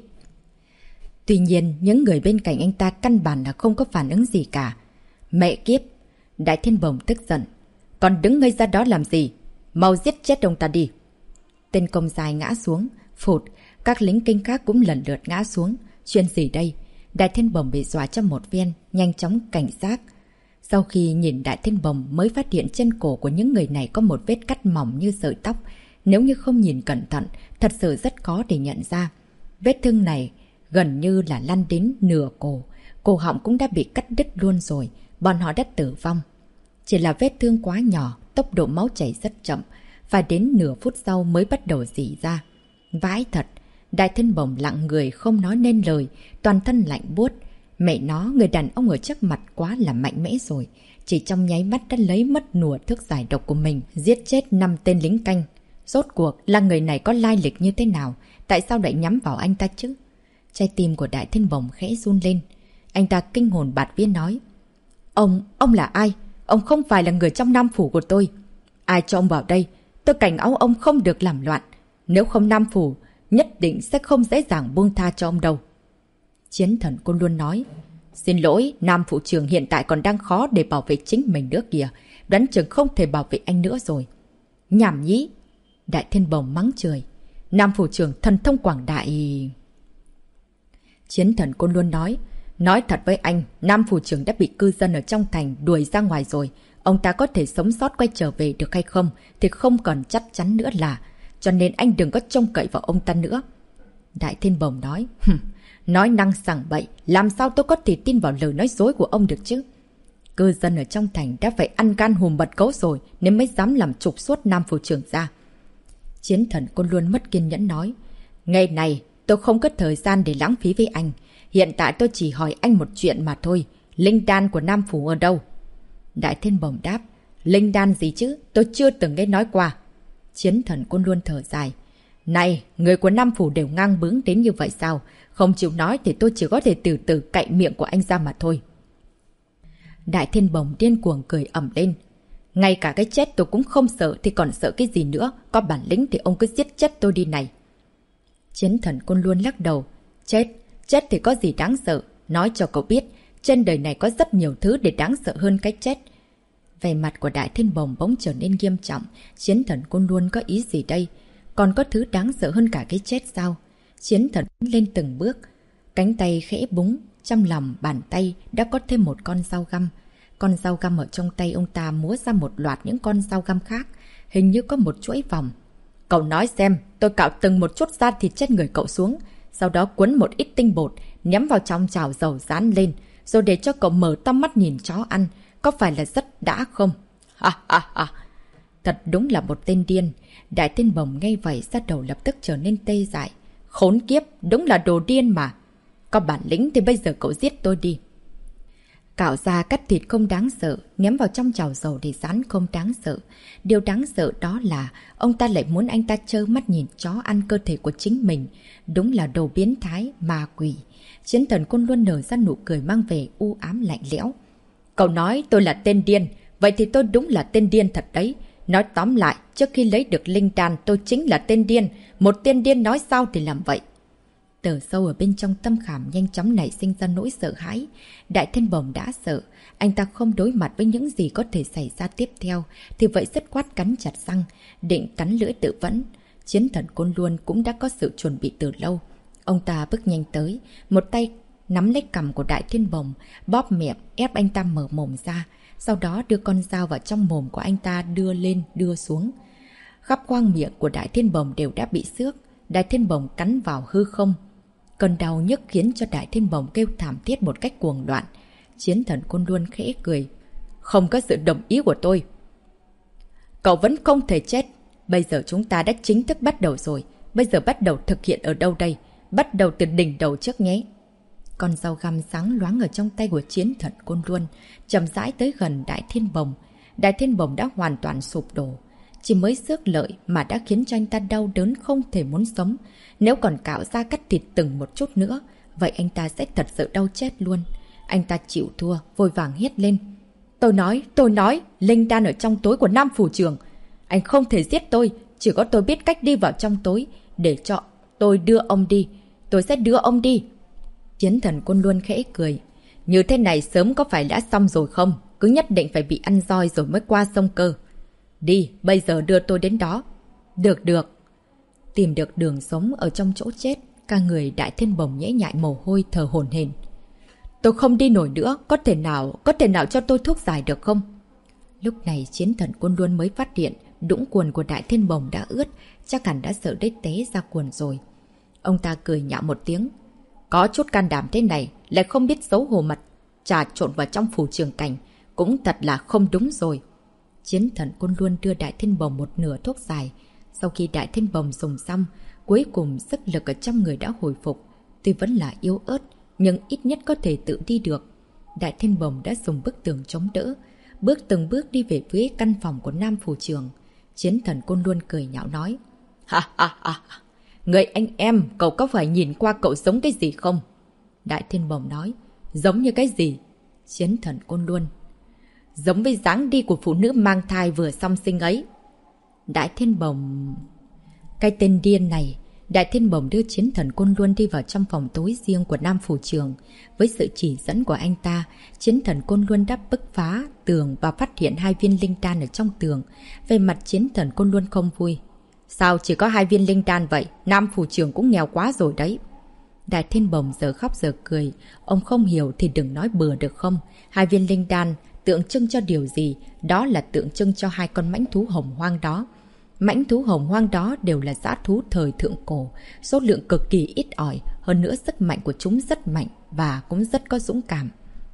Tuy nhiên, những người bên cạnh anh ta căn bản là không có phản ứng gì cả. Mẹ kiếp! Đại Thiên Bồng tức giận. Còn đứng ngây ra đó làm gì? Mau giết chết ông ta đi! Tên công sai ngã xuống. Phụt! Các lính kinh khác cũng lần lượt ngã xuống. Chuyện gì đây? Đại Thiên Bồng bị dọa cho một viên, nhanh chóng cảnh giác. Sau khi nhìn Đại Thiên Bồng mới phát hiện trên cổ của những người này có một vết cắt mỏng như sợi tóc. Nếu như không nhìn cẩn thận, thật sự rất khó để nhận ra. Vết thương này gần như là lăn đến nửa cổ. Cổ họng cũng đã bị cắt đứt luôn rồi. Bọn họ đã tử vong. Chỉ là vết thương quá nhỏ, tốc độ máu chảy rất chậm. Phải đến nửa phút sau mới bắt đầu rỉ ra. Vãi thật! Đại Thiên Bồng lặng người không nói nên lời, toàn thân lạnh buốt. Mẹ nó, người đàn ông ở trước mặt quá là mạnh mẽ rồi. Chỉ trong nháy mắt đã lấy mất nùa thuốc giải độc của mình, giết chết 5 tên lính canh. Rốt cuộc là người này có lai lịch như thế nào? Tại sao lại nhắm vào anh ta chứ? Trái tim của Đại Thiên Bồng khẽ run lên. Anh ta kinh hồn bạt vía nói. Ông là ai? Ông không phải là người trong Nam Phủ của tôi. Ai cho ông vào đây? Tôi cảnh cáo ông không được làm loạn. Nếu không Nam Phủ, nhất định sẽ không dễ dàng buông tha cho ông đâu. Chiến Thần Côn Luân nói. Xin lỗi, Nam Phủ trưởng hiện tại còn đang khó để bảo vệ chính mình nữa kìa. Đoán chừng không thể bảo vệ anh nữa rồi. Nhảm nhí! Đại Thiên Bồng mắng chửi. Nam Phủ trưởng thần thông quảng đại... Chiến Thần Côn Luân nói. Nói thật với anh, Nam Phủ trưởng đã bị cư dân ở trong thành đuổi ra ngoài rồi. Ông ta có thể sống sót quay trở về được hay không thì không còn chắc chắn nữa là. Cho nên anh đừng có trông cậy vào ông ta nữa. Đại Thiên Bồng nói. Nói năng sảng bậy, làm sao tôi có thể tin vào lời nói dối của ông được chứ? Cư dân ở trong thành đã phải ăn gan hùm mật gấu rồi nên mới dám làm trục xuất Nam Phủ trưởng ra. Chiến Thần Côn Luân mất kiên nhẫn nói. Ngày này, tôi không có thời gian để lãng phí với anh. Hiện tại tôi chỉ hỏi anh một chuyện mà thôi. Linh đan của Nam Phủ ở đâu? Đại Thiên Bồng đáp. Linh đan gì chứ? Tôi chưa từng nghe nói qua. Chiến Thần Côn Luân thở dài. Này, người của Nam Phủ đều ngang bướng đến như vậy sao? Không chịu nói thì tôi chỉ có thể từ từ cạy miệng của anh ra mà thôi. Đại Thiên Bồng điên cuồng cười ẩm lên. Ngay cả cái chết tôi cũng không sợ thì còn sợ cái gì nữa. Có bản lĩnh thì ông cứ giết chết tôi đi này. Chiến Thần Côn Luân lắc đầu. Chết thì có gì đáng sợ. Nói cho cậu biết, Trên đời này có rất nhiều thứ để đáng sợ hơn cái chết. Vẻ mặt của Đại Thiên Bồng bỗng trở nên nghiêm trọng. Chiến thần Côn Luân có ý gì đây? Còn có thứ đáng sợ hơn cả cái chết sao? Chiến thần lên từng bước. Cánh tay khẽ búng. Trong lòng bàn tay đã có thêm một con dao găm. Con dao găm ở trong tay ông ta múa ra một loạt những con dao găm khác. Hình như có một chuỗi vòng. Cậu nói xem, tôi cạo từng một chút da thịt trên người cậu xuống. Sau đó cuốn một ít tinh bột, ném vào trong chảo dầu rán lên. Rồi để cho cậu mở to mắt nhìn chó ăn. Có phải là rất đã không? Ha ha ha. Thật đúng là một tên điên. Đại Thiên Bồng nghe vậy ra đầu lập tức trở nên tê dại. Khốn kiếp, đúng là đồ điên mà. Có bản lĩnh thì bây giờ cậu giết tôi đi. Cạo da cắt thịt không đáng sợ, ném vào trong chảo dầu để rán không đáng sợ. Điều đáng sợ đó là ông ta lại muốn anh ta trơ mắt nhìn chó ăn cơ thể của chính mình. Đúng là đồ biến thái, ma quỷ. Chiến thần Côn Luân nở ra nụ cười mang về u ám lạnh lẽo. Cậu nói tôi là tên điên, vậy thì tôi đúng là tên điên thật đấy. Nói tóm lại, trước khi lấy được linh đan tôi chính là tên điên. Một tên điên nói sao thì làm vậy. Từ sâu ở bên trong tâm khảm nhanh chóng nảy sinh ra nỗi sợ hãi. Đại Thiên Bồng đã sợ. Anh ta không đối mặt với những gì có thể xảy ra tiếp theo. Thì vậy dứt khoát cắn chặt răng. Định cắn lưỡi tự vẫn. Chiến thần Côn Luân cũng đã có sự chuẩn bị từ lâu. Ông ta bước nhanh tới. Một tay nắm lấy cằm của Đại Thiên Bồng. Bóp miệng ép anh ta mở mồm ra. Sau đó đưa con dao vào trong mồm của anh ta đưa lên đưa xuống. Khắp khoang miệng của Đại Thiên Bồng đều đã bị xước. Đại Thiên Bồng cắn vào hư không. Cơn đau nhức khiến cho Đại Thiên Bồng kêu thảm thiết một cách cuồng loạn. Chiến thần Côn Luân khẽ cười. Không có sự đồng ý của tôi. Cậu vẫn không thể chết. Bây giờ chúng ta đã chính thức bắt đầu rồi. Bây giờ bắt đầu thực hiện ở đâu đây? Bắt đầu từ đỉnh đầu trước nhé. Con dao găm sáng loáng ở trong tay của chiến thần Côn Luân chậm rãi tới gần Đại Thiên Bồng. Đại Thiên Bồng đã hoàn toàn sụp đổ. Chỉ mới xước lợi mà đã khiến cho anh ta đau đớn không thể muốn sống. Nếu còn cạo ra cắt thịt từng một chút nữa, vậy anh ta sẽ thật sự đau chết luôn. Anh ta chịu thua, vội vàng hét lên. Tôi nói, linh đan ở trong tối của Nam Phủ Trường. Anh không thể giết tôi, chỉ có tôi biết cách đi vào trong tối. Để cho tôi đưa ông đi, tôi sẽ đưa ông đi. Chiến thần Côn Luân khẽ cười. Như thế này sớm có phải đã xong rồi không? Cứ nhất định phải bị ăn roi rồi mới qua sông cơ. Đi, bây giờ đưa tôi đến đó. Được. Tìm được đường sống ở trong chỗ chết, cả người Đại Thiên Bồng nhễ nhại mồ hôi thở hổn hển. Tôi không đi nổi nữa, có thể nào cho tôi thuốc giải được không? Lúc này chiến thần Côn Luân mới phát hiện đũng quần của Đại Thiên Bồng đã ướt, chắc hẳn đã sợ đến té ra quần rồi. Ông ta cười nhạo một tiếng. Có chút can đảm thế này, lại không biết xấu hổ mặt trà trộn vào trong phủ trường cảnh, cũng thật là không đúng rồi. Chiến thần Côn Luân đưa Đại Thiên Bồng một nửa thuốc giải. Sau khi Đại Thiên Bồng dùng xong, cuối cùng sức lực ở trong người đã hồi phục. Tuy vẫn là yếu ớt, nhưng ít nhất có thể tự đi được. Đại Thiên Bồng đã dùng bức tường chống đỡ, từng bước đi về phía căn phòng của Nam Phủ Trường. Chiến thần Côn Luân cười nhạo nói. Ha ha ha, người anh em, cậu có phải nhìn qua cậu giống cái gì không? Đại Thiên Bồng nói. Giống như cái gì? Chiến thần Côn Luân. Giống với dáng đi của phụ nữ mang thai vừa song sinh ấy. Đại Thiên Bồng... Cái tên điên này. Đại Thiên Bồng đưa chiến thần Côn Luân đi vào trong phòng tối riêng của Nam Phủ Trường. Với sự chỉ dẫn của anh ta, chiến thần Côn Luân đã bứt phá tường và phát hiện 2 viên linh đan ở trong tường. Về mặt chiến thần Côn Luân không vui. Sao chỉ có 2 viên linh đan vậy? Nam Phủ Trường cũng nghèo quá rồi đấy. Đại Thiên Bồng giờ khóc giờ cười. Ông không hiểu thì đừng nói bừa được không? 2 viên linh đan tượng trưng cho điều gì? Đó là tượng trưng cho 2 con mãnh thú hồng hoang đó. Mãnh thú hồng hoang đó đều là dã thú thời thượng cổ, số lượng cực kỳ ít ỏi, hơn nữa sức mạnh của chúng rất mạnh và cũng rất có dũng cảm.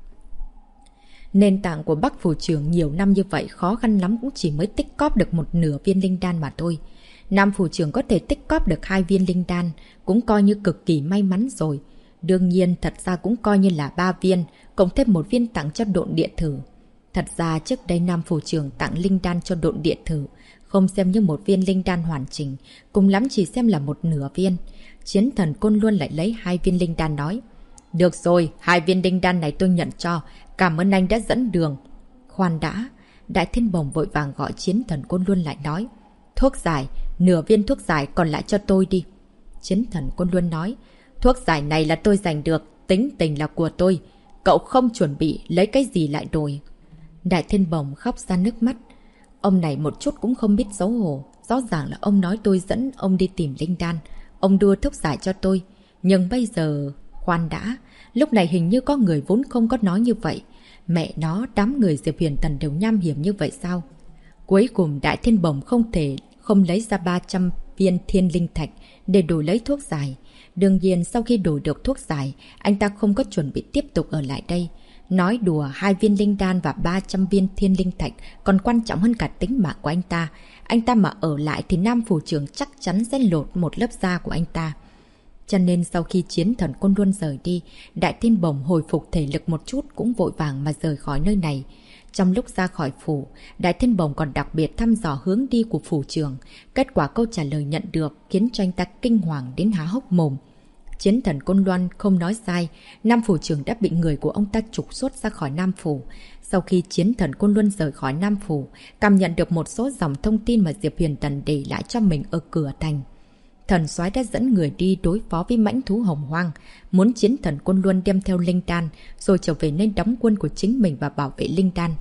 Nền tảng của Bắc Phủ Trường nhiều năm như vậy khó khăn lắm cũng chỉ mới tích cóp được một nửa viên linh đan mà thôi. Nam Phủ Trường có thể tích cóp được 2 viên linh đan, cũng coi như cực kỳ may mắn rồi. Đương nhiên thật ra cũng coi như là 3 viên, cộng thêm 1 viên tặng cho Độn Địa Thử. Thật ra trước đây Nam Phủ Trường tặng linh đan cho Độn Địa Thử, không xem như 1 viên linh đan hoàn chỉnh, cùng lắm chỉ xem là 1 nửa viên. Chiến thần Côn Luân lại lấy 2 viên linh đan nói. Được rồi, 2 viên linh đan này tôi nhận cho, cảm ơn anh đã dẫn đường. Khoan đã, Đại Thiên Bồng vội vàng gọi chiến thần Côn Luân lại nói. Thuốc giải, nửa viên thuốc giải còn lại cho tôi đi. Chiến thần Côn Luân nói. Thuốc giải này là tôi giành được, tính tình là của tôi. Cậu không chuẩn bị lấy cái gì lại rồi? Đại Thiên Bồng khóc ra nước mắt. Ông này một chút cũng không biết xấu hổ. Rõ ràng là ông nói tôi dẫn ông đi tìm linh đan. Ông đưa thuốc giải cho tôi. Nhưng bây giờ... Khoan đã. Lúc này hình như có người vốn không có nói như vậy. Mẹ nó, đám người Diệp Huyền Tần đều nham hiểm như vậy sao? Cuối cùng Đại Thiên Bồng không thể không lấy ra 300 viên thiên linh thạch để đổi lấy thuốc giải. Đương nhiên sau khi đổi được thuốc giải, anh ta không có chuẩn bị tiếp tục ở lại đây. Nói đùa 2 viên linh đan và 300 viên thiên linh thạch còn quan trọng hơn cả tính mạng của anh ta. Anh ta mà ở lại thì Nam phủ trưởng chắc chắn sẽ lột một lớp da của anh ta. Cho nên sau khi chiến thần Côn Luân rời đi, Đại Thiên Bồng hồi phục thể lực một chút cũng vội vàng mà rời khỏi nơi này. Trong lúc ra khỏi phủ, Đại Thiên Bồng còn đặc biệt thăm dò hướng đi của phủ trưởng. Kết quả câu trả lời nhận được khiến cho anh ta kinh hoàng đến há hốc mồm. Chiến thần Côn Luân không nói sai, Nam phủ trưởng đã bị người của ông ta trục xuất ra khỏi Nam phủ. Sau khi chiến thần Côn Luân rời khỏi Nam phủ, cảm nhận được một số dòng thông tin mà Diệp Huyền Tần để lại cho mình ở cửa thành. Thần soái đã dẫn người đi đối phó với mãnh thú hồng hoang, muốn chiến thần Côn Luân đem theo linh đan, rồi trở về nơi đóng quân của chính mình và bảo vệ linh đan.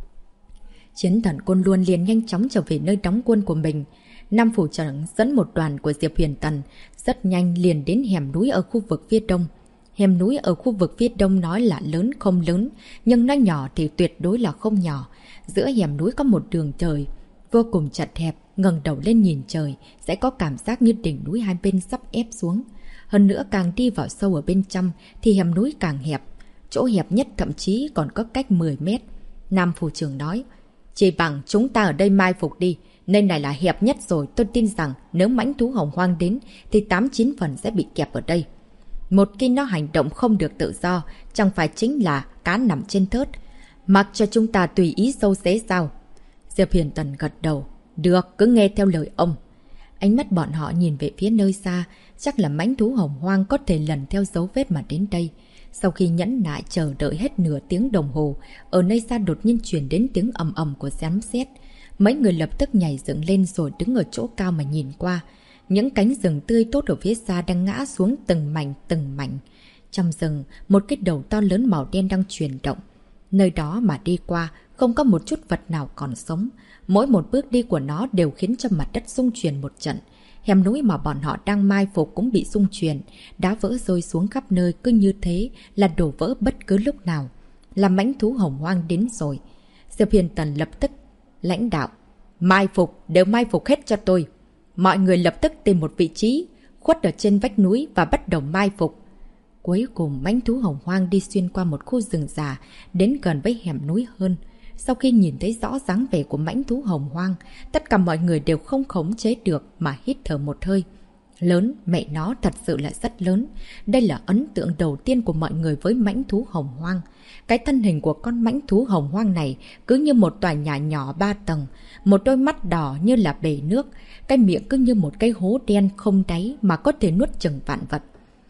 Chiến thần Côn Luân liền nhanh chóng trở về nơi đóng quân của mình. Nam phủ trưởng dẫn một đoàn của Diệp Huyền Tần rất nhanh liền đến hẻm núi ở khu vực phía đông. Hẻm núi ở khu vực phía đông nói là lớn không lớn, nhưng nói nhỏ thì tuyệt đối là không nhỏ. Giữa hẻm núi có một đường trời vô cùng chật hẹp, ngẩng đầu lên nhìn trời sẽ có cảm giác như đỉnh núi hai bên sắp ép xuống. Hơn nữa càng đi vào sâu ở bên trong thì hẻm núi càng hẹp, chỗ hẹp nhất thậm chí còn có cách 10 mét. Nam phủ trưởng nói, chỉ bằng chúng ta ở đây mai phục đi, nơi này là hẹp nhất rồi, tôi tin rằng nếu mãnh thú hồng hoang đến thì 8-9 phần sẽ bị kẹp ở đây. Một khi nó hành động không được tự do, chẳng phải chính là cá nằm trên thớt, mặc cho chúng ta tùy ý sâu xé sao? Diệp Huyền Tần gật đầu, được, cứ nghe theo lời ông. Ánh mắt bọn họ nhìn về phía nơi xa, chắc là mãnh thú hồng hoang có thể lần theo dấu vết mà đến đây. Sau khi nhẫn nại chờ đợi hết nửa tiếng đồng hồ, ở nơi xa đột nhiên truyền đến tiếng ầm ầm của sấm sét. Mấy người lập tức nhảy dựng lên rồi đứng ở chỗ cao mà nhìn qua. Những cánh rừng tươi tốt ở phía xa đang ngã xuống từng mảnh. Trong rừng, một cái đầu to lớn màu đen đang chuyển động. Nơi đó mà đi qua, không có một chút vật nào còn sống. Mỗi một bước đi của nó đều khiến cho mặt đất rung chuyển một trận. Hẻm núi mà bọn họ đang mai phục cũng bị rung chuyển, đá vỡ rơi xuống khắp nơi, cứ như thế là đổ vỡ bất cứ lúc nào. Là mãnh thú hồng hoang đến rồi. Diệp Huyền Tần lập tức lãnh đạo, mai phục, đều mai phục hết cho tôi. Mọi người lập tức tìm một vị trí khuất ở trên vách núi và bắt đầu mai phục. Cuối cùng mãnh thú hồng hoang đi xuyên qua một khu rừng già, đến gần với hẻm núi hơn. Sau khi nhìn thấy rõ dáng vẻ của mãnh thú hồng hoang, tất cả mọi người đều không khống chế được mà hít thở một hơi. Lớn, mẹ nó thật sự là rất lớn. Đây là ấn tượng đầu tiên của mọi người với mãnh thú hồng hoang. Cái thân hình của con mãnh thú hồng hoang này cứ như một tòa nhà nhỏ 3 tầng, một đôi mắt đỏ như là bể nước, cái miệng cứ như một cái hố đen không đáy mà có thể nuốt chửng vạn vật.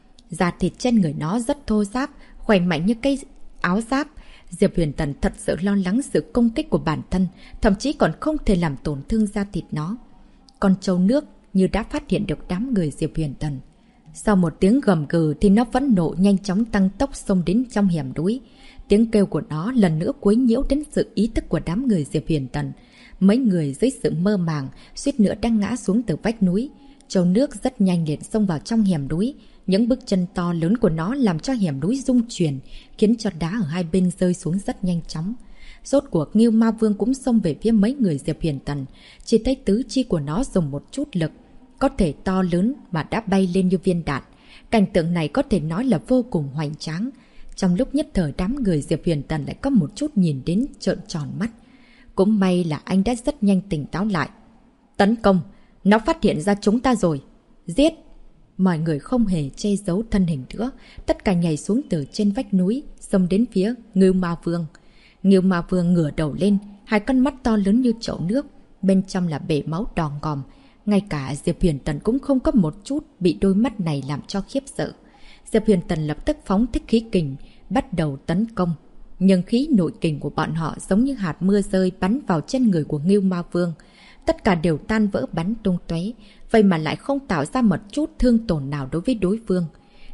Da thịt trên người nó rất thô ráp, khỏe mạnh như cây áo giáp. Diệp Huyền Tần thật sự lo lắng sự công kích của bản thân, thậm chí còn không thể làm tổn thương da thịt nó. Con trâu nước như đã phát hiện được đám người Diệp Huyền Tần. Sau một tiếng gầm gừ thì nó vẫn nộ nhanh chóng tăng tốc xông đến trong hẻm núi. Tiếng kêu của nó lần nữa quấy nhiễu đến sự ý thức của đám người Diệp Huyền Tần. Mấy người dưới sự mơ màng, suýt nữa đang ngã xuống từ vách núi. Trâu nước rất nhanh liền xông vào trong hẻm núi. Những bước chân to lớn của nó làm cho hẻm núi rung chuyển, khiến cho đá ở hai bên rơi xuống rất nhanh chóng. Rốt cuộc Ngưu Ma Vương cũng xông về phía mấy người Diệp Huyền Tần. Chỉ thấy tứ chi của nó dùng một chút lực, có thể to lớn mà đã bay lên như viên đạn. Cảnh tượng này có thể nói là vô cùng hoành tráng. Trong lúc nhất thời đám người Diệp Huyền Tần lại có một chút nhìn đến trợn tròn mắt. Cũng may là anh đã rất nhanh tỉnh táo lại. Tấn công! Nó phát hiện ra chúng ta rồi! Giết! Mọi người không hề che giấu thân hình nữa. Tất cả nhảy xuống từ trên vách núi, xông đến phía Ngưu Ma Vương. Ngưu Ma Vương ngửa đầu lên, hai con mắt to lớn như chậu nước, bên trong là bể máu đỏ ngòm. Ngay cả Diệp Huyền Tần cũng không có một chút bị đôi mắt này làm cho khiếp sợ. Diệp Huyền Tần lập tức phóng thích khí kình, bắt đầu tấn công. Nhưng khí nội kình của bọn họ giống như hạt mưa rơi bắn vào trên người của Ngưu Ma Vương. Tất cả đều tan vỡ bắn tung tóe, vậy mà lại không tạo ra một chút thương tổn nào đối với đối phương.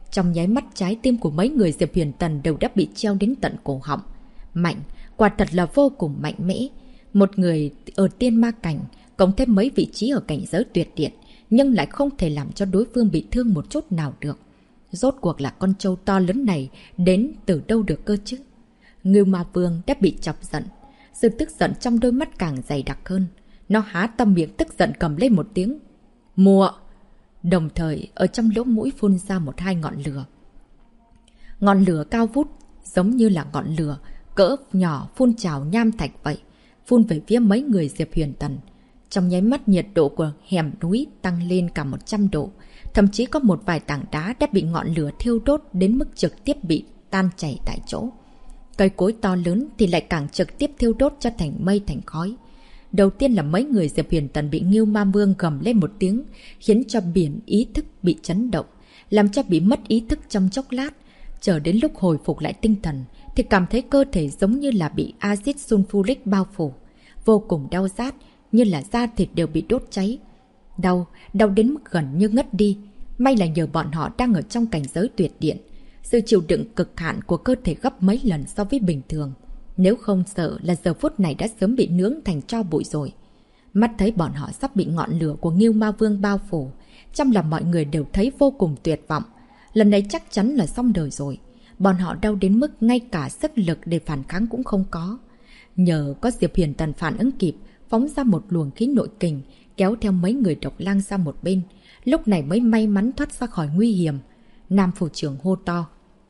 Trong nháy mắt trái tim của mấy người Diệp Huyền Tần đều đã bị treo đến tận cổ họng. Mạnh, quả thật là vô cùng mạnh mẽ. Một người ở tiên ma cảnh, cộng thêm mấy vị trí ở cảnh giới tuyệt điện, nhưng lại không thể làm cho đối phương bị thương một chút nào được. Rốt cuộc là con trâu to lớn này đến từ đâu được cơ chứ? Ngưu Ma Vương đã bị chọc giận. Sự tức giận trong đôi mắt càng dày đặc hơn. Nó há to miệng tức giận cầm lên một tiếng. Mùa! Đồng thời ở trong lỗ mũi phun ra một hai ngọn lửa. Ngọn lửa cao vút, giống như là ngọn lửa cỡ nhỏ phun trào nham thạch vậy, phun về phía mấy người Diệp Huyền Tần. Trong nháy mắt nhiệt độ của hẻm núi tăng lên cả 100 độ, thậm chí có một vài tảng đá đã bị ngọn lửa thiêu đốt đến mức trực tiếp bị tan chảy tại chỗ. Cây cối to lớn thì lại càng trực tiếp thiêu đốt cho thành mây thành khói. Đầu tiên là mấy người Diệp Huyền Tần bị Ngưu Ma Vương gầm lên một tiếng, khiến cho biển ý thức bị chấn động, làm cho bị mất ý thức trong chốc lát. Chờ đến lúc hồi phục lại tinh thần thì cảm thấy cơ thể giống như là bị axit sulfuric bao phủ, vô cùng đau rát, như là da thịt đều bị đốt cháy. Đau đến mức gần như ngất đi. May là nhờ bọn họ đang ở trong cảnh giới tuyệt điện, sự chịu đựng cực hạn của cơ thể gấp mấy lần so với bình thường. Nếu không sợ là giờ phút này đã sớm bị nướng thành tro bụi rồi. Mắt thấy bọn họ sắp bị ngọn lửa của Ngưu Ma Vương bao phủ, trong lòng mọi người đều thấy vô cùng tuyệt vọng. Lần này chắc chắn là xong đời rồi. Bọn họ đau đến mức ngay cả sức lực để phản kháng cũng không có. Nhờ có Diệp Huyền Tần phản ứng kịp, phóng ra một luồng khí nội kình, kéo theo mấy người Độc Lang ra một bên. Lúc này mới may mắn thoát ra khỏi nguy hiểm. Nam phủ trưởng hô to.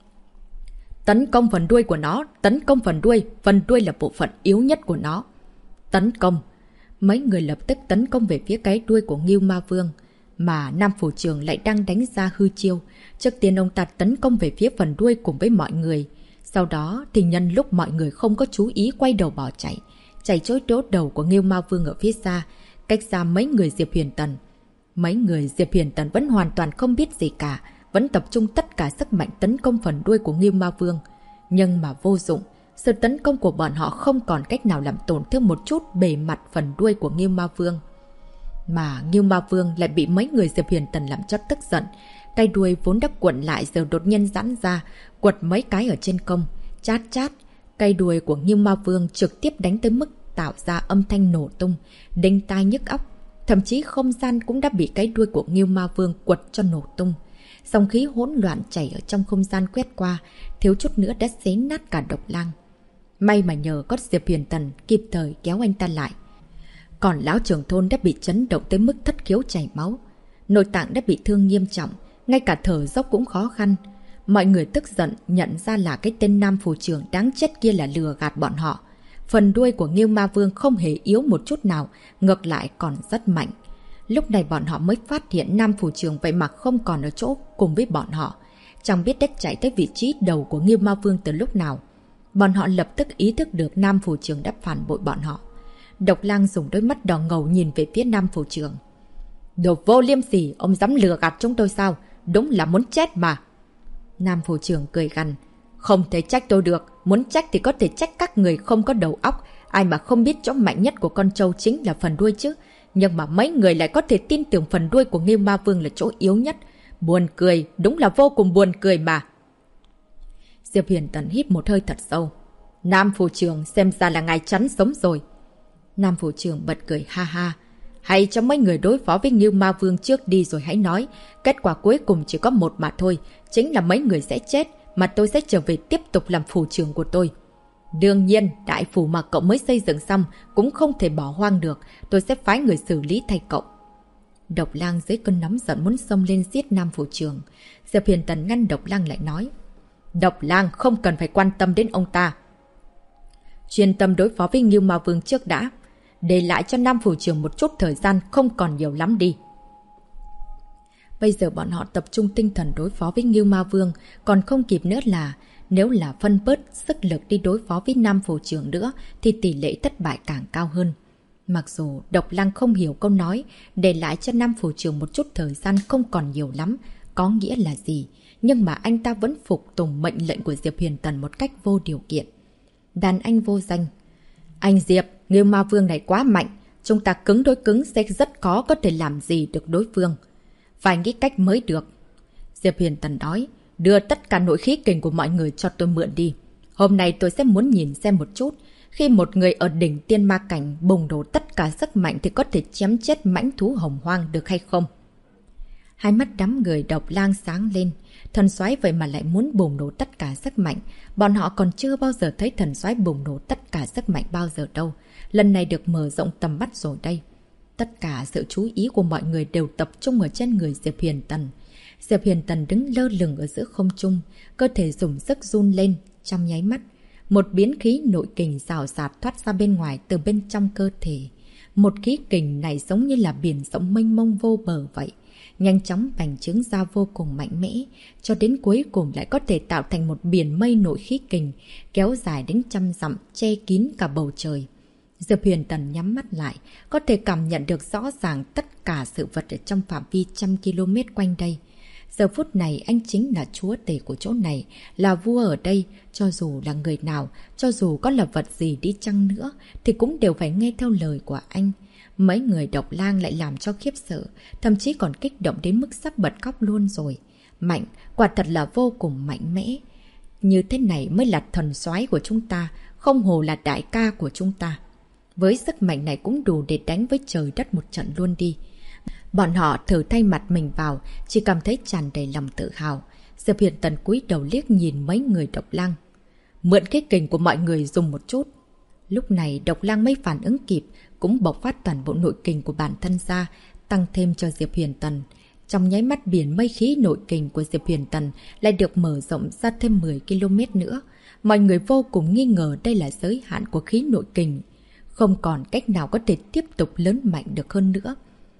Tấn công phần đuôi của nó, tấn công phần đuôi là bộ phận yếu nhất của nó. Tấn công. Mấy người lập tức tấn công về phía cái đuôi của Ngưu Ma Vương, mà Nam phủ trưởng lại đang đánh ra hư chiêu. Trước tiên ông ta tấn công về phía phần đuôi cùng với mọi người. Sau đó thì nhân lúc mọi người không có chú ý quay đầu bỏ chạy chối đốt đầu của Ngưu Ma Vương ở phía xa, cách xa mấy người Diệp Huyền Tần. Mấy người Diệp Huyền Tần vẫn hoàn toàn không biết gì cả, vẫn tập trung tất cả sức mạnh tấn công phần đuôi của Ngưu Ma Vương. Nhưng mà vô dụng, sự tấn công của bọn họ không còn cách nào làm tổn thương một chút bề mặt phần đuôi của Ngưu Ma Vương. Mà Ngưu Ma Vương lại bị mấy người Diệp Huyền Tần làm cho tức giận. Cái đuôi vốn đã cuộn lại giờ đột nhiên giãn ra, quật mấy cái ở trên công. Chát chát, cây đuôi của Ngưu Ma Vương trực tiếp đánh tới mức tạo ra âm thanh nổ tung, đinh tai nhức óc. Thậm chí không gian cũng đã bị cái đuôi của Ngưu Ma Vương quật cho nổ tung. Dòng khí hỗn loạn chảy ở trong không gian quét qua, thiếu chút nữa đã xé nát cả Độc Lang. May mà nhờ có Diệp Huyền Tần kịp thời kéo anh ta lại. Còn lão trưởng thôn đã bị chấn động tới mức thất khiếu chảy máu. Nội tạng đã bị thương nghiêm trọng, ngay cả thở dốc cũng khó khăn. Mọi người tức giận nhận ra là cái tên Nam phủ trưởng đáng chết kia là lừa gạt bọn họ. Phần đuôi của Ngưu Ma Vương không hề yếu một chút nào, ngược lại còn rất mạnh. Lúc này bọn họ mới phát hiện Nam phủ trưởng vậy mà không còn ở chỗ cùng với bọn họ. Chẳng biết đã chạy tới vị trí đầu của Ngưu Ma Vương từ lúc nào. Bọn họ lập tức ý thức được Nam phủ trưởng đã phản bội bọn họ. Độc Lang dùng đôi mắt đỏ ngầu nhìn về phía Nam phủ trưởng. Đồ vô liêm sỉ, ông dám lừa gạt chúng tôi sao? Đúng là muốn chết mà. Nam phủ trưởng cười gằn. Không thể trách tôi được, muốn trách thì có thể trách các người không có đầu óc. Ai mà không biết chỗ mạnh nhất của con trâu chính là phần đuôi chứ. Nhưng mà mấy người lại có thể tin tưởng phần đuôi của Ngưu Ma Vương là chỗ yếu nhất. Buồn cười, đúng là vô cùng buồn cười mà. Diệp Huyền Tần hít một hơi thật sâu. Nam phủ trưởng xem ra là ngài chắn sống rồi. Nam phủ trưởng bật cười ha ha. Hay cho mấy người đối phó với Ngưu Ma Vương trước đi rồi hãy nói. Kết quả cuối cùng chỉ có một mà thôi. Chính là mấy người sẽ chết, mà tôi sẽ trở về tiếp tục làm phủ trưởng của tôi. Đương nhiên, đại phủ mà cậu mới xây dựng xong cũng không thể bỏ hoang được. Tôi sẽ phái người xử lý thay cậu. Độc Lang dưới cơn nóng giận muốn xông lên giết Nam phủ trưởng. Diệp Huyền Tần ngăn Độc Lang lại nói. Độc Lang không cần phải quan tâm đến ông ta. Chuyên tâm đối phó với Ngưu Ma Vương trước đã. Để lại cho Nam phủ trưởng một chút thời gian, không còn nhiều lắm đi. Bây giờ bọn họ tập trung tinh thần đối phó với Ngưu Ma Vương, còn không kịp nữa là nếu là phân bớt sức lực đi đối phó với Nam phủ trưởng nữa thì tỷ lệ thất bại càng cao hơn. Mặc dù Độc Lang không hiểu câu nói để lại cho Nam phủ trưởng một chút thời gian không còn nhiều lắm có nghĩa là gì, nhưng mà anh ta vẫn phục tùng mệnh lệnh của Diệp Huyền Tần một cách vô điều kiện. Đàn anh vô danh. Anh Diệp, Ngưu Ma Vương này quá mạnh, chúng ta cứng đối cứng sẽ rất có thể làm gì được đối phương. Phải nghĩ cách mới được. Diệp Huyền Tần nói, Đưa tất cả nội khí kình của mọi người cho tôi mượn đi. Hôm nay tôi sẽ muốn nhìn xem một chút. Khi một người ở đỉnh tiên ma cảnh bùng nổ tất cả sức mạnh thì có thể chém chết mãnh thú hồng hoang được hay không? Hai mắt đám người Độc Lang sáng lên. Thần soái vậy mà lại muốn bùng nổ tất cả sức mạnh. Bọn họ còn chưa bao giờ thấy thần soái bùng nổ tất cả sức mạnh bao giờ đâu. Lần này được mở rộng tầm mắt rồi đây. Tất cả sự chú ý của mọi người đều tập trung ở trên người Diệp Huyền Tần. Diệp Huyền Tần đứng lơ lửng ở giữa không trung, cơ thể dùng sức run lên trong nháy mắt. Một biến khí nội kình rào rạt thoát ra bên ngoài từ bên trong cơ thể. Một khí kình này giống như là biển rộng mênh mông vô bờ vậy. Nhanh chóng bành trướng ra vô cùng mạnh mẽ, cho đến cuối cùng lại có thể tạo thành một biển mây nội khí kình, kéo dài đến trăm dặm, che kín cả bầu trời. Diệp Huyền Tần nhắm mắt lại, có thể cảm nhận được rõ ràng tất cả sự vật ở trong phạm vi 100 km quanh đây. Giờ phút này anh chính là chúa tể của chỗ này, là vua ở đây, cho dù là người nào, cho dù có là vật gì đi chăng nữa, thì cũng đều phải nghe theo lời của anh. Mấy người Độc Lang lại làm cho khiếp sợ, thậm chí còn kích động đến mức sắp bật khóc luôn rồi. Mạnh, quả thật là vô cùng mạnh mẽ. Như thế này mới là thần soái của chúng ta, không hồ là đại ca của chúng ta. Với sức mạnh này cũng đủ để đánh với trời đất một trận luôn đi. Bọn họ thử thay mặt mình vào, chỉ cảm thấy tràn đầy lòng tự hào. Diệp Huyền Tần cúi đầu liếc nhìn mấy người Độc Lang. Mượn cái kình của mọi người dùng một chút. Lúc này Độc Lang mới phản ứng kịp, cũng bộc phát toàn bộ nội kình của bản thân ra, tăng thêm cho Diệp Huyền Tần. Trong nháy mắt biển mây khí nội kình của Diệp Huyền Tần lại được mở rộng ra thêm 10 km nữa. Mọi người vô cùng nghi ngờ đây là giới hạn của khí nội kình. Không còn cách nào có thể tiếp tục lớn mạnh được hơn nữa.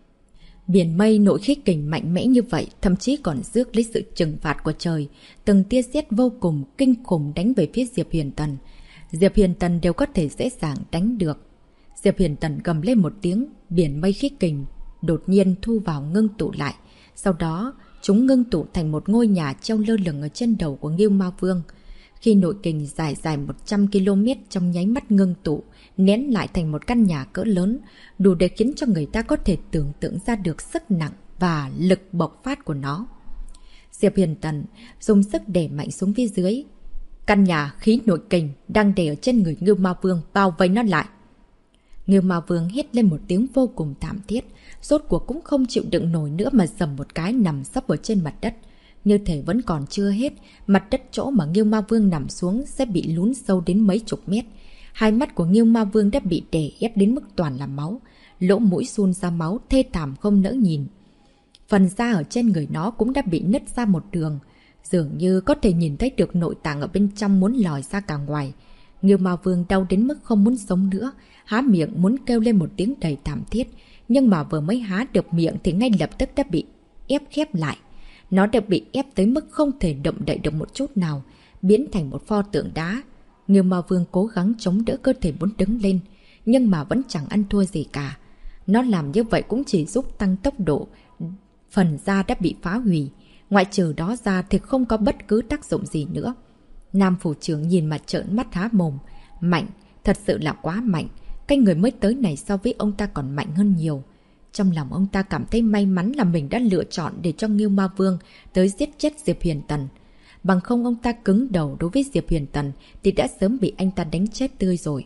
Biển mây nội khí kình mạnh mẽ như vậy, thậm chí còn rước lấy sự trừng phạt của trời. Từng tia sét vô cùng kinh khủng đánh về phía Diệp Huyền Tần. Diệp Huyền Tần đều có thể dễ dàng đánh được. Diệp Huyền Tần gầm lên một tiếng, biển mây khí kình đột nhiên thu vào ngưng tụ lại. Sau đó, chúng ngưng tụ thành một ngôi nhà treo lơ lửng ở trên đầu của Ngưu Ma Vương. Khi nội kình dài 100 km trong nháy mắt ngưng tụ, nén lại thành một căn nhà cỡ lớn, đủ để khiến cho người ta có thể tưởng tượng ra được sức nặng và lực bộc phát của nó. Diệp Huyền Tần dùng sức đè mạnh xuống phía dưới. Căn nhà khí nội kình đang đè ở trên người Ngưu Ma Vương, bao vây nó lại. Ngưu Ma Vương hét lên một tiếng vô cùng thảm thiết, rốt cuộc cũng không chịu đựng nổi nữa mà giầm một cái nằm sấp ở trên mặt đất. Như thể vẫn còn chưa hết, mặt đất chỗ mà Ngưu Ma Vương nằm xuống sẽ bị lún sâu đến mấy chục mét. Hai mắt của Ngưu Ma Vương đã bị đè ép đến mức toàn là máu, lỗ mũi phun ra máu thê thảm không nỡ nhìn. Phần da ở trên người nó cũng đã bị nứt ra một đường, dường như có thể nhìn thấy được nội tạng ở bên trong muốn lòi ra cả ngoài. Ngưu Ma Vương đau đến mức không muốn sống nữa, há miệng muốn kêu lên một tiếng đầy thảm thiết, nhưng mà vừa mới há được miệng thì ngay lập tức đã bị ép khép lại. Nó đã bị ép tới mức không thể động đậy được một chút nào, biến thành một pho tượng đá. Ngưu Ma Vương cố gắng chống đỡ cơ thể muốn đứng lên, nhưng mà vẫn chẳng ăn thua gì cả. Nó làm như vậy cũng chỉ giúp tăng tốc độ. Phần da đã bị phá hủy, ngoại trừ đó ra thì không có bất cứ tác dụng gì nữa. Nam phủ trưởng nhìn mà trợn mắt há mồm. Mạnh, thật sự là quá mạnh. Cái người mới tới này so với ông ta còn mạnh hơn nhiều. Trong lòng ông ta cảm thấy may mắn là mình đã lựa chọn để cho Ngưu Ma Vương tới giết chết Diệp Huyền Tần. Bằng không ông ta cứng đầu đối với Diệp Huyền Tần thì đã sớm bị anh ta đánh chết tươi rồi.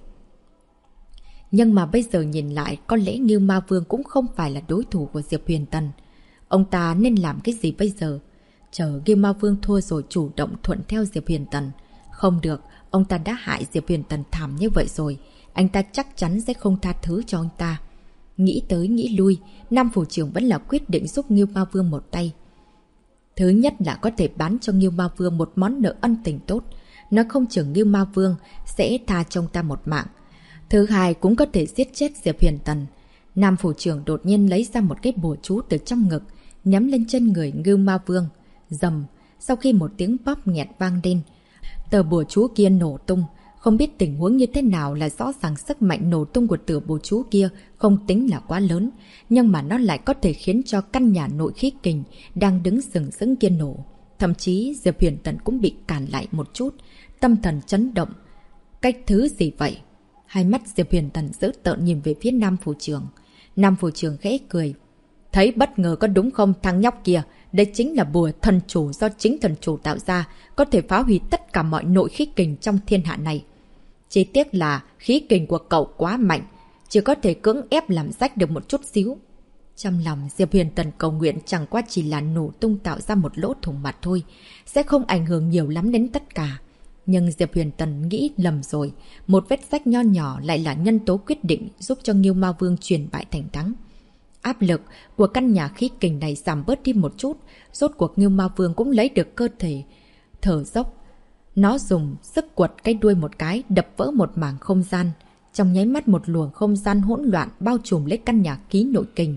Nhưng mà bây giờ nhìn lại, có lẽ Ngưu Ma Vương cũng không phải là đối thủ của Diệp Huyền Tần. Ông ta nên làm cái gì bây giờ? Chờ Ngưu Ma Vương thua rồi chủ động thuận theo Diệp Huyền Tần. Không được, ông ta đã hại Diệp Huyền Tần thảm như vậy rồi. Anh ta chắc chắn sẽ không tha thứ cho ông ta. Nghĩ tới nghĩ lui, Nam phủ trưởng vẫn là quyết định giúp Ngưu Ma Vương một tay. Thứ nhất là có thể bán cho Ngưu Ma Vương một món nợ ân tình tốt. Nó không chừng Ngưu Ma Vương sẽ tha cho ông ta một mạng. Thứ hai cũng có thể giết chết Diệp Huyền Tần. Nam phủ trưởng đột nhiên lấy ra một cái bùa chú từ trong ngực, nhắm lên chân người Ngưu Ma Vương. Rầm, sau khi một tiếng bóp nghẹt vang lên, tờ bùa chú kia nổ tung. Không biết tình huống như thế nào là rõ ràng sức mạnh nổ tung của tờ bùa chú kia không tính là quá lớn, nhưng mà nó lại có thể khiến cho căn nhà nội khí kình đang đứng sừng sững kia nổ. Thậm chí Diệp Huyền Tần cũng bị cản lại một chút, tâm thần chấn động. Cách thứ gì vậy? Hai mắt Diệp Huyền Tần dữ tợn nhìn về phía Nam phủ trưởng. Nam phủ trưởng khẽ cười. Thấy bất ngờ có đúng không thằng nhóc kia? Đây chính là bùa thần chủ do chính thần chủ tạo ra, có thể phá hủy tất cả mọi nội khí kình trong thiên hạ này. Chỉ tiếc là khí kình của cậu quá mạnh, chỉ có thể cưỡng ép làm rách được một chút xíu. Trong lòng Diệp Huyền Tần cầu nguyện chẳng qua chỉ là nổ tung tạo ra một lỗ thủng mặt thôi, sẽ không ảnh hưởng nhiều lắm đến tất cả. Nhưng Diệp Huyền Tần nghĩ lầm rồi, một vết rách nho nhỏ lại là nhân tố quyết định giúp cho Nghưu Ma Vương truyền bại thành thắng. Áp lực của căn nhà khí kình này giảm bớt đi một chút, rốt cuộc Nghưu Ma Vương cũng lấy được cơ thể thở dốc. Nó dùng sức quật cái đuôi một cái, đập vỡ một mảng không gian. Trong nháy mắt một luồng không gian hỗn loạn bao trùm lấy căn nhà khí nội kình.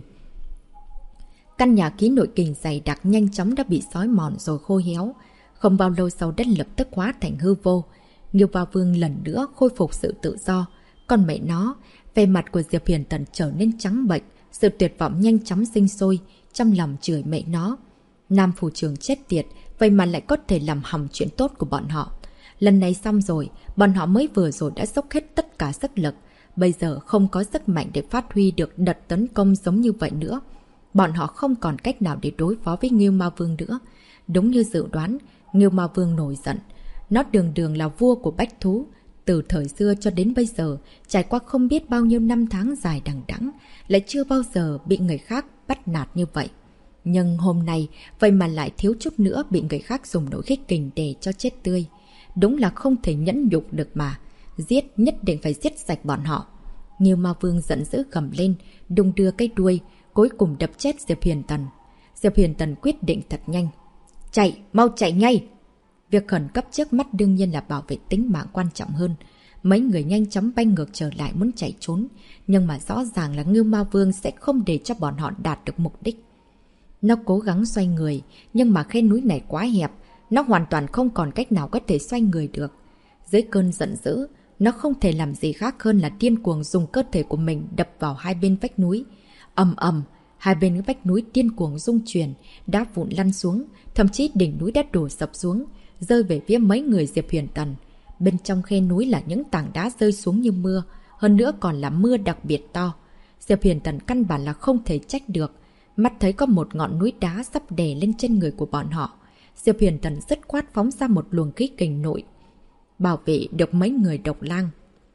Căn nhà khí nội kình dày đặc nhanh chóng đã bị xói mòn rồi khô héo. Không bao lâu sau đất lập tức hóa thành hư vô. Nghưu Ma Vương lần nữa khôi phục sự tự do. Còn mẹ nó, vẻ mặt của Diệp Huyền Tần trở nên trắng bệch, sự tuyệt vọng nhanh chóng sinh sôi, trong lòng chửi mẹ nó. Nam phủ trưởng chết tiệt, vậy mà lại có thể làm hỏng chuyện tốt của bọn họ. Lần này xong rồi, bọn họ mới vừa rồi đã dốc hết tất cả sức lực. Bây giờ không có sức mạnh để phát huy được đợt tấn công giống như vậy nữa. Bọn họ không còn cách nào để đối phó với Nghưu Ma Vương nữa. Đúng như dự đoán, Nghưu Ma Vương nổi giận. Nó đường đường là vua của bách thú. Từ thời xưa cho đến bây giờ, trải qua không biết bao nhiêu năm tháng dài đằng đẵng, lại chưa bao giờ bị người khác bắt nạt như vậy. Nhưng hôm nay, vậy mà lại thiếu chút nữa bị người khác dùng nội khí kình để cho chết tươi. Đúng là không thể nhẫn nhục được mà. Giết, nhất định phải giết sạch bọn họ. Nghưu Ma Vương giận dữ gầm lên, đung đưa cái đuôi, cuối cùng đập chết Diệp Huyền Tần. Diệp Huyền Tần quyết định thật nhanh. Chạy, mau chạy ngay! Việc khẩn cấp trước mắt đương nhiên là bảo vệ tính mạng quan trọng hơn. Mấy người nhanh chóng bay ngược trở lại muốn chạy trốn. Nhưng mà rõ ràng là Nghưu Ma Vương sẽ không để cho bọn họ đạt được mục đích. Nó cố gắng xoay người, nhưng mà khe núi này quá hẹp. Nó hoàn toàn không còn cách nào có thể xoay người được. Dưới cơn giận dữ, nó không thể làm gì khác hơn là điên cuồng dùng cơ thể của mình đập vào hai bên vách núi. Ầm ầm, hai bên vách núi điên cuồng rung chuyển, đá vụn lăn xuống, thậm chí đỉnh núi đã đổ sập xuống, rơi về phía mấy người Diệp Huyền Tần. Bên trong khe núi là những tảng đá rơi xuống như mưa, hơn nữa còn là mưa đặc biệt to. Diệp Huyền Tần căn bản là không thể trách được. Mắt thấy có một ngọn núi đá sắp đè lên trên người của bọn họ. Diệp Huyền Tần dứt khoát phóng ra một luồng khí kình nội, bảo vệ được mấy người độc lang.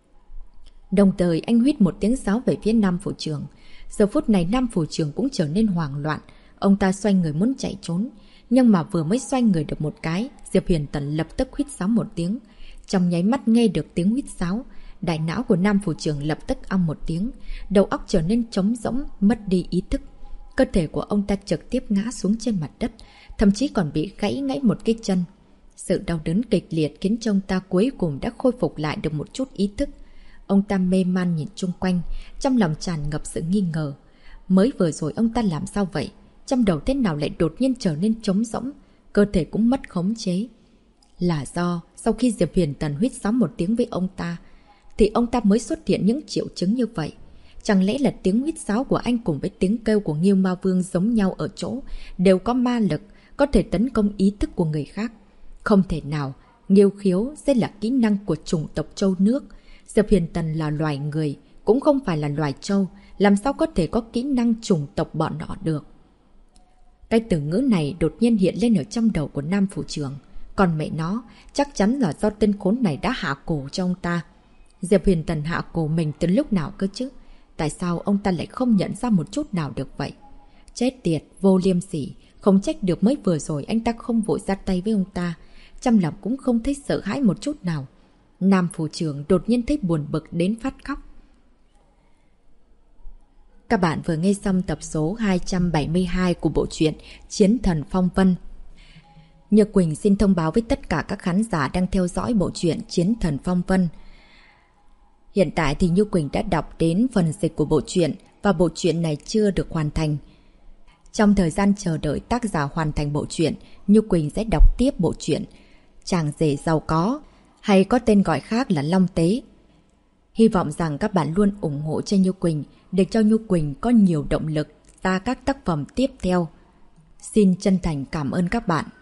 Đồng thời anh huýt một tiếng sáo về phía Nam phủ trưởng. Giờ phút này Nam phủ trưởng cũng trở nên hoảng loạn. Ông ta xoay người muốn chạy trốn. Nhưng mà vừa mới xoay người được một cái, Diệp Huyền Tần lập tức huýt sáo một tiếng. Trong nháy mắt nghe được tiếng huýt sáo, đại não của Nam phủ trưởng lập tức ong một tiếng. Đầu óc trở nên trống rỗng, mất đi ý thức. Cơ thể của ông ta trực tiếp ngã xuống trên mặt đất, thậm chí còn bị gãy một cái chân. Sự đau đớn kịch liệt khiến cho ông ta cuối cùng đã khôi phục lại được một chút ý thức. Ông ta mê man nhìn chung quanh, trong lòng tràn ngập sự nghi ngờ. Mới vừa rồi ông ta làm sao vậy? Trong đầu thế nào lại đột nhiên trở nên trống rỗng, cơ thể cũng mất khống chế. Là do sau khi Diệp Huyền Tần huýt sáo một tiếng với ông ta, thì ông ta mới xuất hiện những triệu chứng như vậy. Chẳng lẽ là tiếng huýt sáo của anh cùng với tiếng kêu của Nghưu Ma Vương giống nhau ở chỗ, đều có ma lực, có thể tấn công ý thức của người khác? Không thể nào, Nghưu khiếu sẽ là kỹ năng của chủng tộc trâu nước. Diệp Huyền Tần là loài người, cũng không phải là loài trâu, làm sao có thể có kỹ năng chủng tộc bọn họ được? Cái từ ngữ này đột nhiên hiện lên ở trong đầu của Nam phủ trưởng. Còn mẹ nó, chắc chắn là do tên khốn này đã hạ cổ cho ông ta. Diệp Huyền Tần hạ cổ mình từ lúc nào cơ chứ? Tại sao ông ta lại không nhận ra một chút nào được vậy? Chết tiệt, vô liêm sỉ, không trách được mới vừa rồi anh ta không vội ra tay với ông ta. Trong lòng cũng không thấy sợ hãi một chút nào. Nam phủ trưởng đột nhiên thấy buồn bực đến phát khóc. Các bạn vừa nghe xong tập số 272 của bộ truyện Chiến Thần Phong Vân. Nhược Quỳnh xin thông báo với tất cả các khán giả đang theo dõi bộ truyện Chiến Thần Phong Vân. Hiện tại thì Như Quỳnh đã đọc đến phần dịch của bộ truyện và bộ truyện này chưa được hoàn thành. Trong thời gian chờ đợi tác giả hoàn thành bộ truyện, Như Quỳnh sẽ đọc tiếp bộ truyện Chàng rể giàu có, hay có tên gọi khác là Long Tế. Hy vọng rằng các bạn luôn ủng hộ cho Như Quỳnh để cho Như Quỳnh có nhiều động lực ra các tác phẩm tiếp theo. Xin chân thành cảm ơn các bạn.